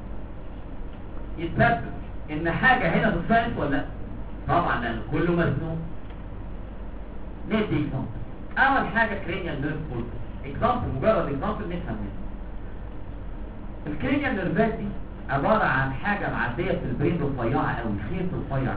يتسبب ان حاجه هنا في الساينس ولا لا؟ طبعا لان كله مزنوق. ندي اكزامبل. اول حاجه كرينيال نيرف بولس. اكزامبل، مجرد اكزامبل نفهم منه. الكرينيال نيرفات دي عباره عن حاجه معديه في البرين رفيعه قوي، خيط رفيع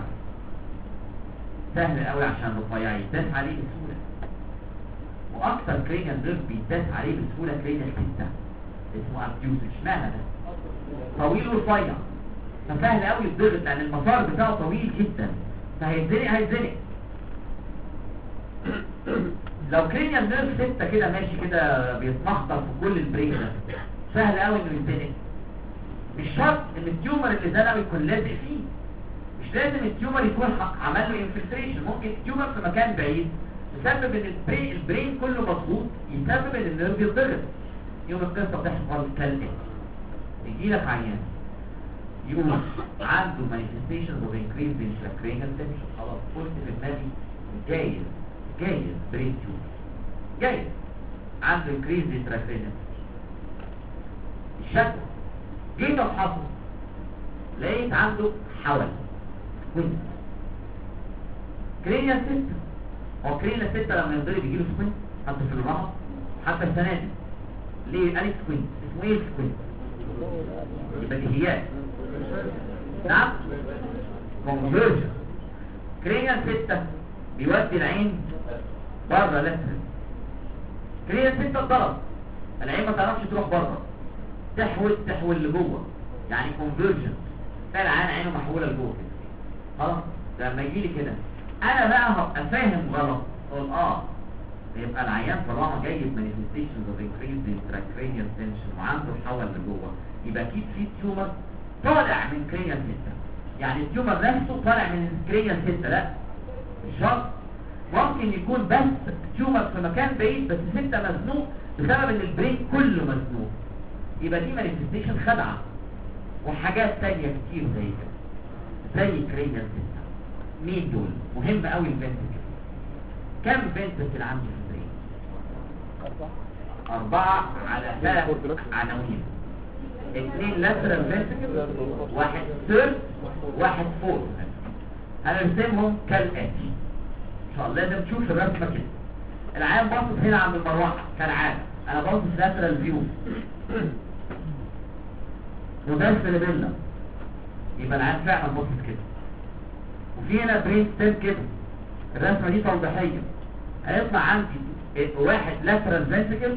سهل قوي عشان رفيع يتداس عليه بسهوله. واكثر كرينيال نيرف بيتداس عليه بسهوله كرينيال سته اسمه ابديوس. اشمعنى ده؟ طويل ورفيع فسهل قوي يتضغط لان المسار بتاعه طويل جدا هيتزنق. لو كرينيال نيرف 6 كده ماشي كده بيتمخطر في كل البرين ده سهل قوي انه يتزنق. مش شرط ان التيومر اللي زنقه يكون لازق فيه، مش لازم التيومر يكون عمل له انفلتريشن. ممكن التيومر في مكان بعيد يسبب ان البرين كله مضغوط يسبب ان النيرف يتضغط. يوم القصه بتحصل كالاتي: يجي لك عيان يقول عنده manifestations of increased intracranial tension. خلاص قلت في دماغي جايز برين تيومر، جايز عنده increased intracranial الشكوى. جيت افحصه لقيت عنده حول سكوينت كرينيال سيستم. هو كرينيال سيستم لما ينضرب يجيله سكوينت حتى في الرمى حتى السنه دي. ليه قال سكوينت؟ اسمه ايه السكوينت؟ يبقى دهيات. نعم كونفرجن. كرينيال سيستم بيودي العين بره لاترال. كرينيال سيستم اتضرب العين ما تعرفش تروح بره، تحول لجوه، يعني كونفرجن. تلاقي العين عينه محوله لجوه كده. خلاص لما يجي لي كده انا بقى هبقى فاهم غلط، اقول يبقى العيان طالما جاي بمانيفستيشنز اوف انكريزد انتراكرينيال تنشن وعنده حول لجوه يبقى اكيد في تيومر طالع من كرينيال سيستم. يعني التيومر نفسه طالع من كرينيال سيستم؟ لا مش شرط. ممكن يكون بس تيومر في مكان بعيد بس سيستم مزنوق بسبب ان البرين كله مزنوق. يبقى دي مانيفستيشن خدعه. وحاجات تانية كتير زي كده زي كرينيال سيستم. مين دول؟ مهم قوي الفنتكل. كم فنتكل عنده في البرين؟ 4 على 3 عناوين. 2 لاترال فنتكل، 1 ثيرد، 1 فورث. هنرسمهم كالاتي ان شاء الله. لازم تشوف الرسمه كده. العيان باصص هنا عند المروحه كالعاده، انا باصص لاترال فيو وده السيربيلا، يبقى العيان فعلا باصص كده. وفي هنا برين ستيم كده. الرسمه دي توضيحيه. هيطلع عندي 1 لاترال فنتكل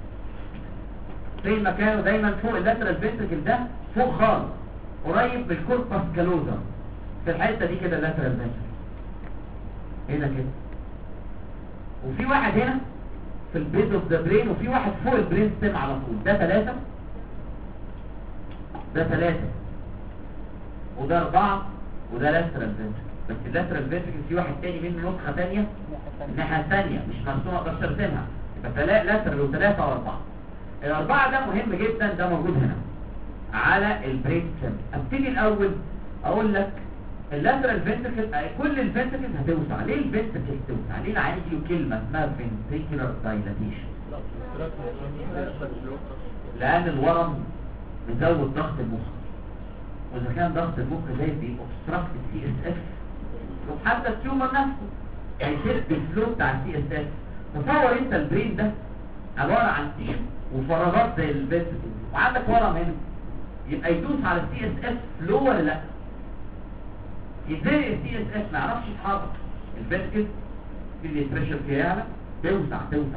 فين مكانه؟ دايما فوق اللاترال فنتكل ده، فوق خالص قريب من الكوربس كالوزم في الحته دي كده اللاترال فنتكل هنا كده. وفي واحد هنا في البيز اوف ذا برين، وفي واحد فوق البرين ستيم على طول. ده 3 ده 3 وده 4 وده لاترال فنتكل. بس اللاترال فنتكل في واحد تاني منه نسخه تانيه الناحيه الثانيه مش مرسومه بس ارسمها. يبقى 3 لاترال و3 و4. ال4 ده مهم جدا، ده موجود هنا على البرين ستيم. ابتدي الاول اقول لك اللاترال فنتكل كل الفنتكل هتوسع. ليه الفنتكل توسع؟ ليه العين دي كلمه اسمها فنتريكولار دايلاتيشن؟ لان الورم بيزود ضغط المخ، واذا كان ضغط المخ زي بيأوبستراكت السي اس اف وحتى التيومر نفسه هيسد الفلو بتاع السي اس اف. تصور انت البرين ده عباره عن تيشو وفراغات زي الفنتكل وعندك ورم هنا، يبقى يدوس على السي اس اف فلو ولا لا؟ ازاي السي اس اف ما يعرفش يتحرك؟ الفنتكل اللي البريشر فيها يعلى توسع.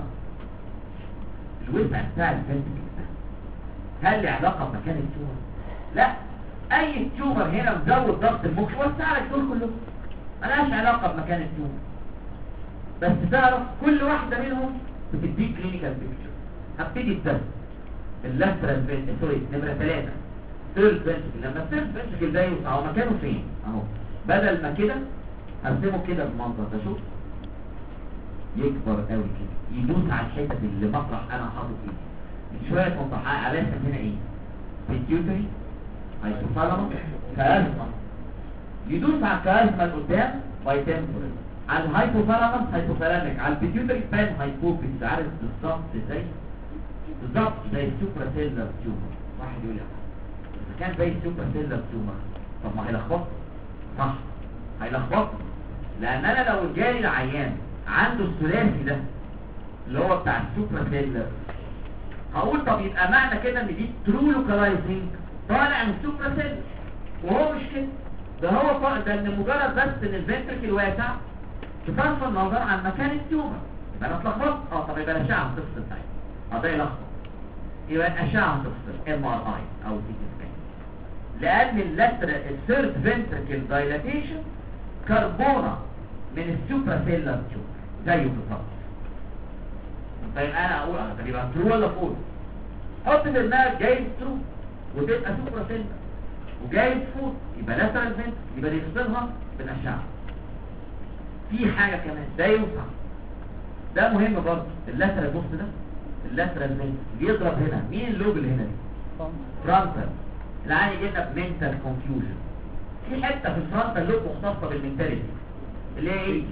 الوسع بتاع الفنتكل ده هل له علاقه بمكان التيومر؟ لا. اي تيومر هنا مزود ضغط المخ وسع لك دول كلهم، ملهاش علاقه بمكان التيومر. بس تعرف كل واحده منهم بتديك كلينيكال بيكتشر. هبتدي الدرس اللاترال فنتكل سوري نمره 3 ثيرد فنتكل. لما الثيرد فنتكل ده يوسع هو مكانه فين؟ اهو بدل ما كده هرسمه كده بالمنظر ده. شوف يكبر قوي كده يدوس على الحته اللي مطرح انا حاطط ايدي من شويه. كنت على هنا ايه؟ بيتيوتري هايبوثالاموس كارزما. يدوس على الكارزما لقدام باي تمبورال، على الهايبوثالاموس هايبوثالاميك، على البيتيوتري بان هايبوفيز. عارف بالظبط ازاي؟ بالظبط زي السوبرا سيلر تيومر. واحد يقول لك اذا كان زي السوبرا سيلر تيومر طب ما هيلخبط. صح هيلخبط، لان انا لو جالي العيان عنده الثلاثي ده اللي هو بتاع السوبرا سيلر، هقول طب يبقى معنى كده ان دي ترو لوكالايزنج طالع من السوبرا سيلر، وهو مش كده. ده هو ده ان مجرد بس ان الفنتركل واسع بصرف النظر عن مكان التيومر. يبقى انا اتلخبطت. طب يبقى الاشعه هتفصل ساعتها. ده يلخبط. يبقى الاشعه هتفصل MRI او CT سكان، لان الثيرد فنتركل دايلاتيشن كربونه من السوبرا سيلر تيومر زيه بالظبط. طيب انا اقول طب يبقى ترو ولا فول؟ حط في دماغك جايز ترو وتبقى سوبرا سيلر، وجايز فول يبقى لاترال فنتركل، يبقى نفصلها بالاشعه. في حاجه كمان ده ينفع، ده مهم برضه. اللاترال بص ده اللاترال فنتركل بيضرب هنا. مين اللوب اللي هنا دي؟ فرونتال. العين يجي لنا بمنتال كونفيوجن. في حته في الفرونتال لوب مختصه بالمنتاليتي اللي هي ايه؟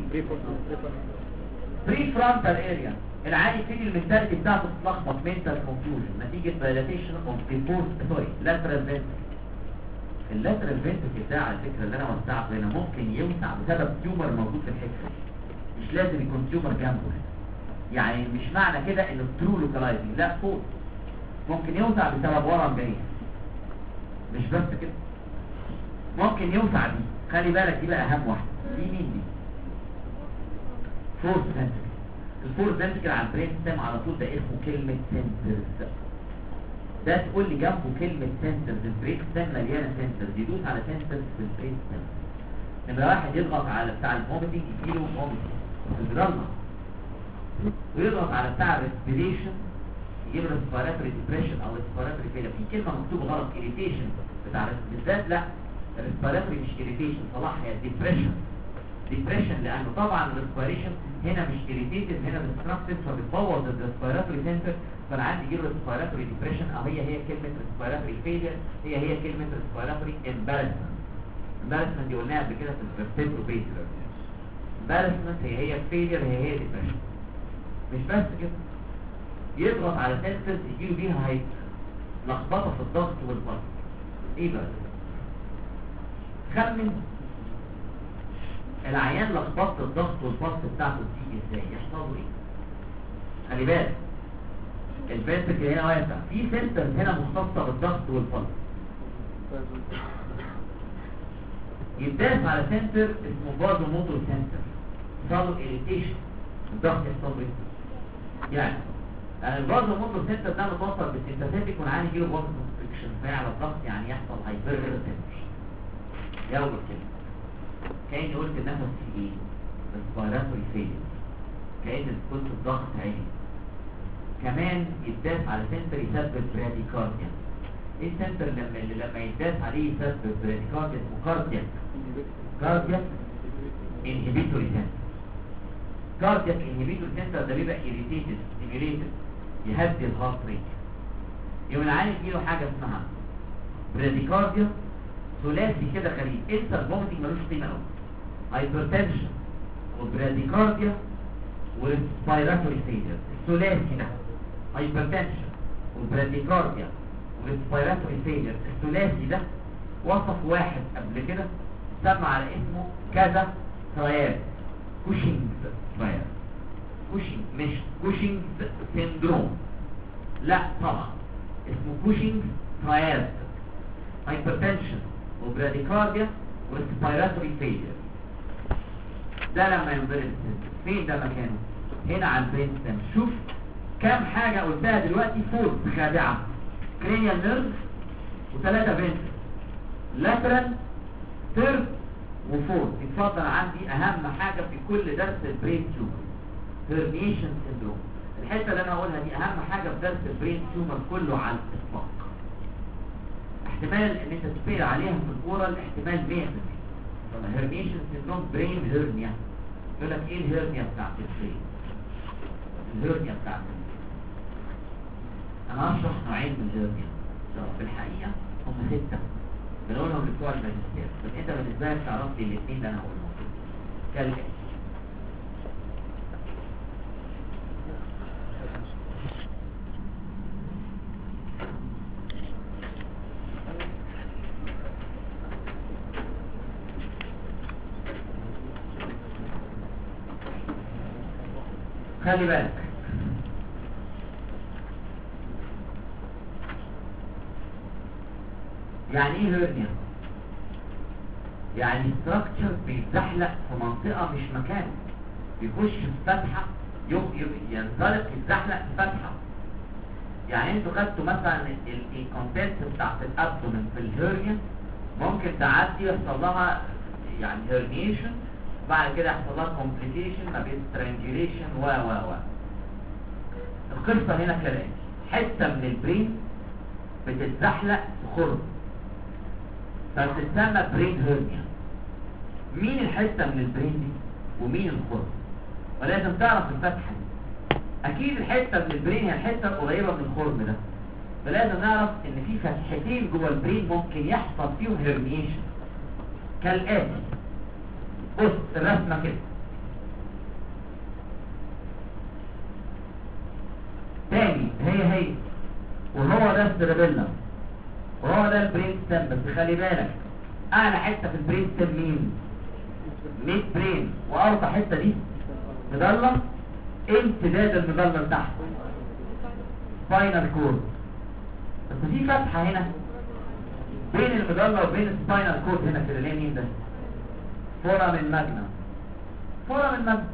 بري فرونتال اريا. العين يبتدي المنتاليتي بتاعته تتلخبط، منتال كونفيوجن نتيجه دايلاتيشن اوف ديبورت لاترال فنتركل. اللاترال فنتركل ده على فكره اللي انا وسعته هنا ممكن يوسع بسبب تيومر موجود في الحته، مش لازم يكون تيومر جنبه. يعني مش معنى كده انه ترو لوكالايزنج، لا فوق ممكن يوسع بسبب ورم جاي، مش بس كده ممكن يوسع دي. خلي بالك دي بقى اهم واحده. دي مين دي؟ فورس فنتركل. الفورس فنتركل على البرين ستيم على طول ده اسمه كلمه سنترز. ده تقول لي جنبه كلمه سنترز. البرين ستيم مليانه سنترز، يدوس على سنترز في البرين ستيم. لما واحد يضغط على بتاع الفوميتنج يجيله فوميتنج في الجرالنا، ويضغط على بتاع الريسبيريشن يجيب ريسبيراتوري ديبريشن او ريسبيراتوري فيلر. في كلمه مكتوبه غلط اريتيشن بتاع بالذات، لا الريسبيراتوري مش اريتيشن صلاح، هي ديبريشن. ديبريشن لانه طبعا الريسبيريشن هنا مش اريتيتد، هنا ديستراكتيف، فبتبوظ الريسبيراتوري سنتر، فانا عندي يجيله ريسبيراتوري ديبريشن، او هي كلمه ريسبيراتوري فيلر، هي كلمه ريسبيراتوري امبارسمنت. امبارسمنت دي قلناها قبل كده في الفيرتيبرو بيتر. امبارسمنت هي فيلر، هي ديبريشن. مش بس كده، يضغط على سنترز يجيله بيها هاي لخبطه في الضغط والبلس. ايه بقى؟ خمن العيان لخبطه الضغط والبلس بتاعته بتيجي ازاي؟ يحصل له ايه؟ خلي بالك الفنتركل هنا واسع، في سنترز هنا مختصه بالضغط والبلس. يتداس على سنتر اسمه بازو موتور سنتر، صاروا اريتيشن الضغط يحصل له. يعني البازو موتور سنتر ده متوصل بالسيمباثيك والعين يجيله بازو كونستريكشن فيعلى الضغط، يعني يحصل هايبرتنشن. دي اول كلمه. كأني قلت النفس في ايه؟ ريسبيراتوري فيلر، كأن قلت الضغط عالي. كمان يتداس على سنتر يسبب براديكارديا. ايه السنتر لما يتداس عليه يسبب براديكارديا؟ اسمه كاردياك انهبيتوري سنتر. كاردياك انهبيتوري سنتر ده بيبقى irritated stimulated، يهدي الهارت ريت. يوم العين يجيله حاجه اسمها براديكارديا ثلاثي كده غريب. انسى الفوميتنج ملوش قيمه قوي. هايبرتنشن وبراديكارديا وريسبيراتوري فيلر. الثلاثي ده هايبرتنشن وبراديكارديا وريسبيراتوري فيلر. الثلاثي ده وصف واحد قبل كده سمى على اسمه كذا تراياد، كوشينج تراياد. كوشينج مش كوشينج سيندروم، لا طبعا اسمه كوشينج تراياد. هايبرتنشن وبراديكارديا وريسبيراتوري فيلر. ده لما ينضرب فين ده مكانه؟ هنا على البرين ستيم. شوف كام حاجه قلتها دلوقتي فوق خادعه. كرينيال نيرف وثلاثه فينتر، لاترال ثيرد وفورث. اتفضل عندي اهم حاجه في كل درس البرين تيومر، هيرنيشن سيندروم. الحته اللي انا هقولها دي اهم حاجه في درس البرين تيومر كله على الاطلاق. احتمال ان انت تسال عليها في الاورال احتمال 100%. هيرنيشن سيندروم برين هيرنيا. يقول لك ايه الهيرنيا بتاعت البرين؟ الهيرنيا بتاعت البرين انا هشرح نوعين من الهيرنيا في الحقيقه هم 6 بنقولهم لبتوع الماجستير، بس انت بالنسبه لك تعرف لي الاثنين اللي انا هقولهم كالاتي. خلي بالك يعني ايه هيرنيا؟ يعني ستراكشر بيتزحلق في منطقة مش مكانه، يخش في فتحة ينزلق يتزحلق في فتحة. يعني انتوا خدتوا مثلا الكونتنت بتاعت الابدومن في الهيرنيا، ممكن تعدي يحصل لها يعني هيرنيشن، وبعد كده يحصل لها كومبليكيشن ما بين سترانجيليشن و القصة هنا كالآتي: حتة من البرين بتتزحلق في خرم فبتتسمى برين هيرنيا. مين الحتة من البرين دي ومين الخرم؟ ولازم تعرف الفتحة دي. اكيد الحتة من البرين هي الحتة القريبة من الخرم ده، فلازم نعرف ان في فتحتين جوه البرين ممكن يحصل فيهم هيرنيشن كالآتي. بص الرسمة كده، تاني هي وهو ده السيربيلم وهو ده البرين ستيم. بس خلي بالك اعلى حته في البرين ستيم مين؟ ميد برين، واوطى حته دي مضلم، امتداد المضلم تحت سباينال كورد. بس في فتحه هنا بين المضلم وبين السباينال كورد هنا كده، ليه مين ده؟ فورامين ماجنم. فورامين ماجنم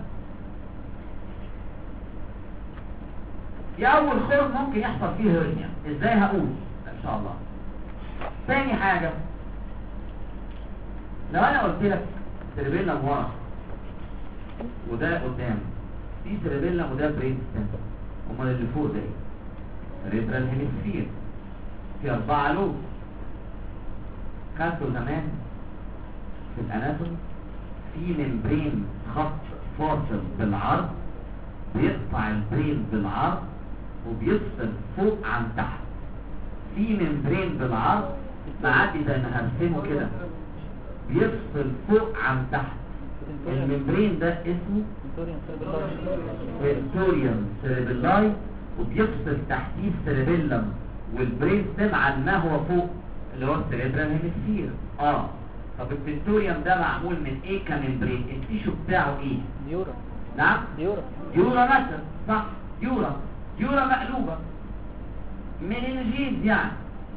يا اول خرم ممكن يحصل فيه هيرنيا. ازاي؟ هقول ان شاء الله. تاني حاجة، لو انا قلت لك سيربيلم ورا وده قدام، دي سيربيلم وده برين ستيم، امال اللي فوق ده ايه؟ ريبرال هيمسفير، في 4 لوب. خدته زمان في الاناتومي، في ممبرين خط فاصل بالعرض بيقطع البرين بالعرض وبيفصل فوق عن تحت. في ممبرين بالعرض معدي زي ما هرسمه كده بيفصل فوق عن تحت. الممبرين ده اسمه فيكتوريوم سيربيلاي، وبيفصل تحتيه السيربيلم والبرين ستيم عن ما هو فوق اللي هو السيربرال هيمسفير. طب الفيكتوريوم ده معمول من ايه كممبرين؟ التيشو بتاعه ايه؟ ديورا. نعم ديورا مثلا، صح، ديورا مقلوبة مننجيز يعني،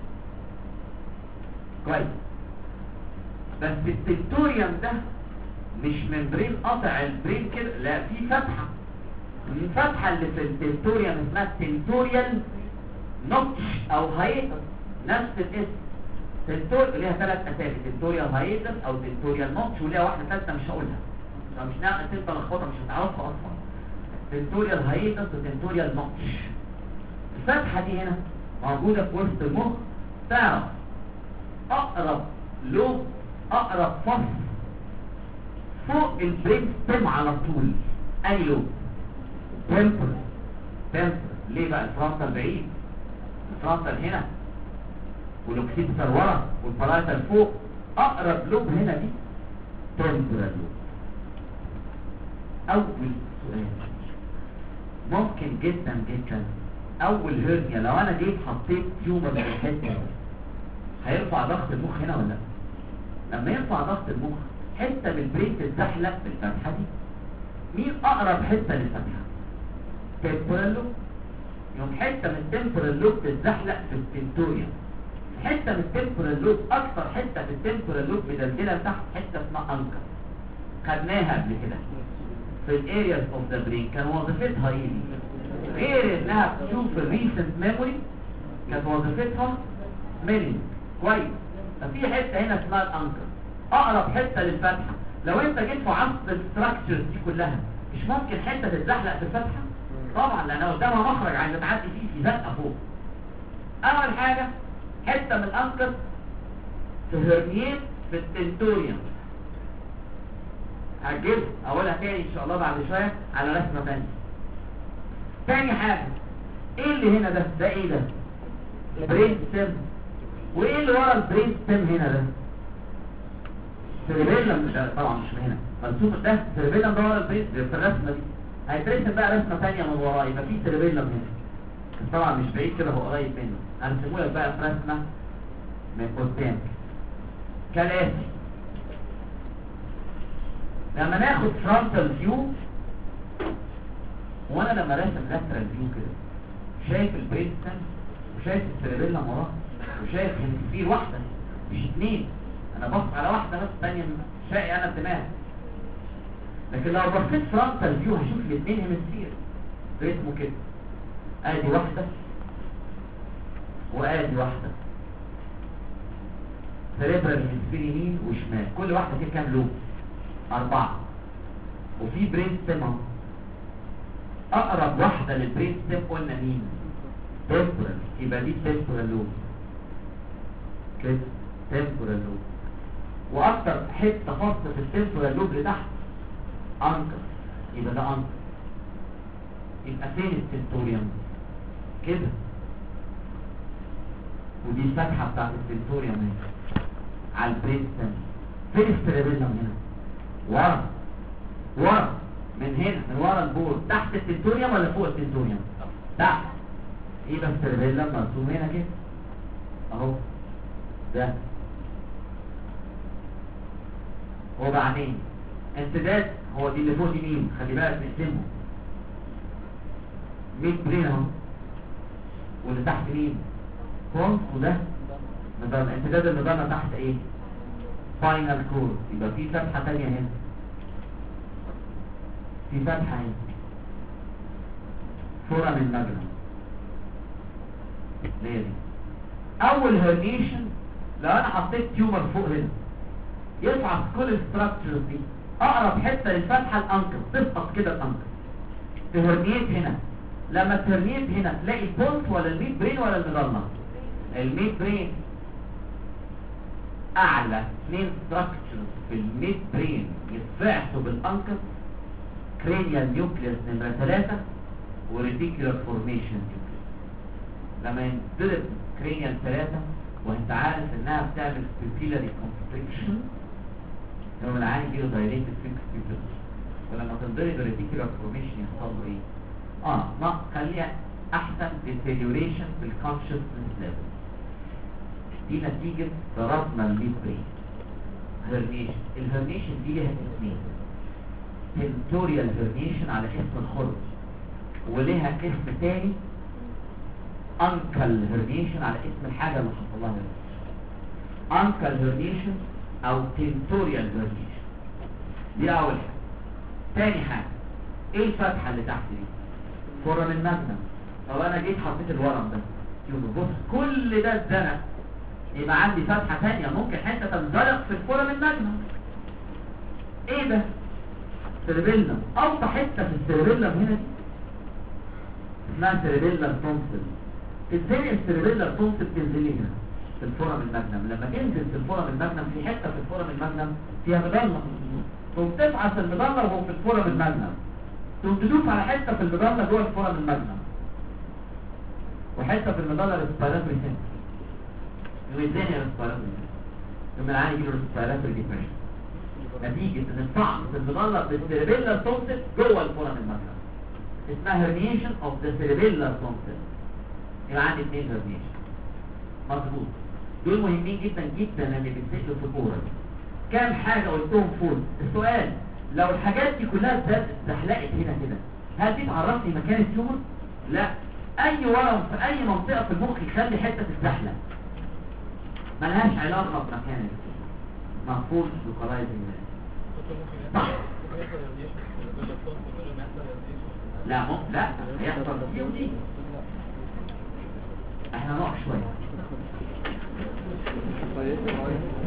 كويس. بس التنتوريوم ده مش ممبرين قطع البرين كده، لا، في فتحة. الفتحة اللي في التنتوريوم اسمها تنتوريال نوتش او هايتس، نفس الاسم. تنتور ليها 3 اسامي: تنتوريال هايتس او تنتوريال نوتش، وليها واحدة ثالثة مش هقولها، مش ناقص انت لخبطة مش هتعرفها اصلا. تنتوريال هايتس وتنتوريال نوتش. الفتحة دي هنا موجودة في وسط المخ. تعرف اقرب لوب، اقرب فص فوق البرين ستيم على طول اي لوب؟ تمبرال. ليه بقى؟ الفرونتال بعيد، الفرونتال هنا والاوكسيبيتال ورا والبارايتال فوق. اقرب لوب هنا دي تمبرال لوب. اول سؤال ممكن جدا اول هيرنيا لو انا جيت حطيت تيومر في الحته دي هيرفع ضغط المخ هنا ولا لا؟ لما يرفع ضغط المخ حته من البرين تتزحلق بالفتحه دي. مين اقرب حته للفتحه؟ تمبرال لوب. يوم حته من التمبرال لوب تتزحلق في التنتوريوم. حته من التمبرال لوب، اكتر حته في التمبرال لوب مدلدله لتحت، حته اسمها انكر، خدناها قبل كده في الارياز اوف ذا برين. كان وظيفتها ايه؟ غير انها تشوف الريسنت ميموري، كانت وظيفتها ميموري. كويس. ففي حته هنا اسمها الانكر، اقرب حته للفتحه. لو انت جيت في عصب الستراكشرز دي كلها، مش ممكن حته تتزحلق في الفتحه طبعا، لان قدامها مخرج عند تعدي فيه في زقه فوق. اول حاجه حته من الانكر تهرنيت في التنتوريوم، هتجيبها اقولها تاني ان شاء الله بعد شويه على رسمه ثانيه. تاني حاجه، ايه اللي هنا ده ايه ده؟ برين ستيم. وايه اللي ورا البرين ستيم هنا ده؟ سيربيلم. طبعا مش من هنا مرسوم، ده سيربيلم ده ورا البرين في الرسمه دي. هيترسم بقى رسمه ثانيه من وراه، يبقى في سيربيلم هنا طبعا مش بعيد كده، هو قريب منه. هنرسمه لك بقى في رسمه من قدام كالاتي. لما ناخد فرونتال فيو وانا لما راسم لاترال فيو كده شايف البرين ستام وشايف السيربيلم وراه وشايف هيمسفير واحده مش اتنين، انا بص على واحده بس الثانيه شاقي انا الدماغ. لكن لو بصيت فرونتال فيو هشوف الاثنين هيمسفير اسمه كده، ادي واحده وادي واحده، سيربرال هيمسفير يمين وشمال، كل واحده فيها كام لوب؟ 4. وفي برين ستيم اهو. اقرب واحده للبرين ستيم قلنا مين؟ تمبورال، يبقى دي تمبورال لوب كده، تمبورال لوب. واكتر حته خاصه في التمبورال لوب لتحت انكر، يبقى ده انكر. يبقى فين السنتوريوم؟ كده، ودي الفتحه بتاعت السنتوريوم هنا على البرين ستيم. فين السيربيلم هنا؟ ورا من هنا، من ورا البور، تحت السنتوريوم ولا فوق السنتوريوم؟ تحت. يبقى السيربيلم مرسوم هنا كده اهو ده. وبعدين امتداد، هو دي اللي فوق دي مين؟ خلي بالك نقسمه، ميد برين اهو، واللي تحت مين؟ فونس، وده مدرنا. امتداد المدرنا تحت ايه؟ فاينل كور. يبقى في فتحه ثانيه هنا، في فتحه هنا فورم المجنم. ليه دي؟ اول هرنيشن لو انا حطيت تيومر فوق هنا يصعد كل الستراكشرز دي، اقرب حته للفتحه الانكر، تسقط كده الانكر، تهرنيت هنا. لما تهرنيت هنا تلاقي البونس ولا الميد برين ولا المضلة؟ الميد برين. اعلى 2 ستراكشرز في الميد برين يتفعصوا بالانكر، كرينيال نيوكليوس نمرة 3 وريتيكولار فورميشن نيوكليوس. لما ينضرب كرينيال 3 وانت عارف انها بتعمل بيبيلاري كونستريكشن، لما العين يجيله دايليتد فيكس بيبيلز، ولما تنضرب الريتيكولار فورميشن يحصل له ايه؟ ما خليها احسن ديتيريوريشن في الكونشسنس ليفل. دي نتيجة ضربنا الميد برين. هرنيشن، الهرنيشن دي لها اسمين، تنتوريال هرنيشن على اسم الخرج، ولها اسم تاني انكل هرنيشن على اسم الحاجة اللي حصل لها هرنيشن. انكل هرنيشن او تنتوريال هرنيشن، دي اول حاجة. تاني حاجة، ايه الفتحة اللي تحت دي؟ فورم المجنم. طب انا جيت حطيت الورم ده، بص كل ده اتزنق، يبقى عندي فتحة تانية ممكن حتة تنزلق في الفورم المجنم. ايه ده؟ سيربيلم. اوطى حتة في السيربيلم هنا دي اسمها سيربيلم تونسل. ازاي السيربيلم تونسل تنزل هنا في الفورم المجنم؟ لما تنزل في الفورم المجنم في حتة في الفورم المجنم فيها مضلة، تقوم تفعص المضلة وهو في الفورم المجنم، تقوم تدوس على حتة في المضلة جوه الفورم المجنم، وحتة في المضلة ريسبيراتوري سنتر، وازاي ريسبيراتوري سنتر؟ ثم العين يجيله ريسبيراتوري ديبريشن نتيجة ان الطعم في المضلة بالسيربيلر تونسل جوه الفورم المجنم، اسمها هرنيشن اوف ذا سيربيلر تونسل. يبقى عندي 2 هرنيشن. مظبوط، دول مهمين جدا جدا اللي بيتسألوا في الكورة. كام حاجة قلتهم فوق السؤال؟ لو الحاجات دي كلها اتزحلقت هنا كده، هل دي تعرفني مكان التيومر؟ لا. اي ورم في اي منطقة في المخ يخلي حتة تتزحلق، ملهاش علاقة بمكان التيومر، مفهوم لوكالايزنج. صح. لا لا هيحصل دي ودي. احنا نقف شوية.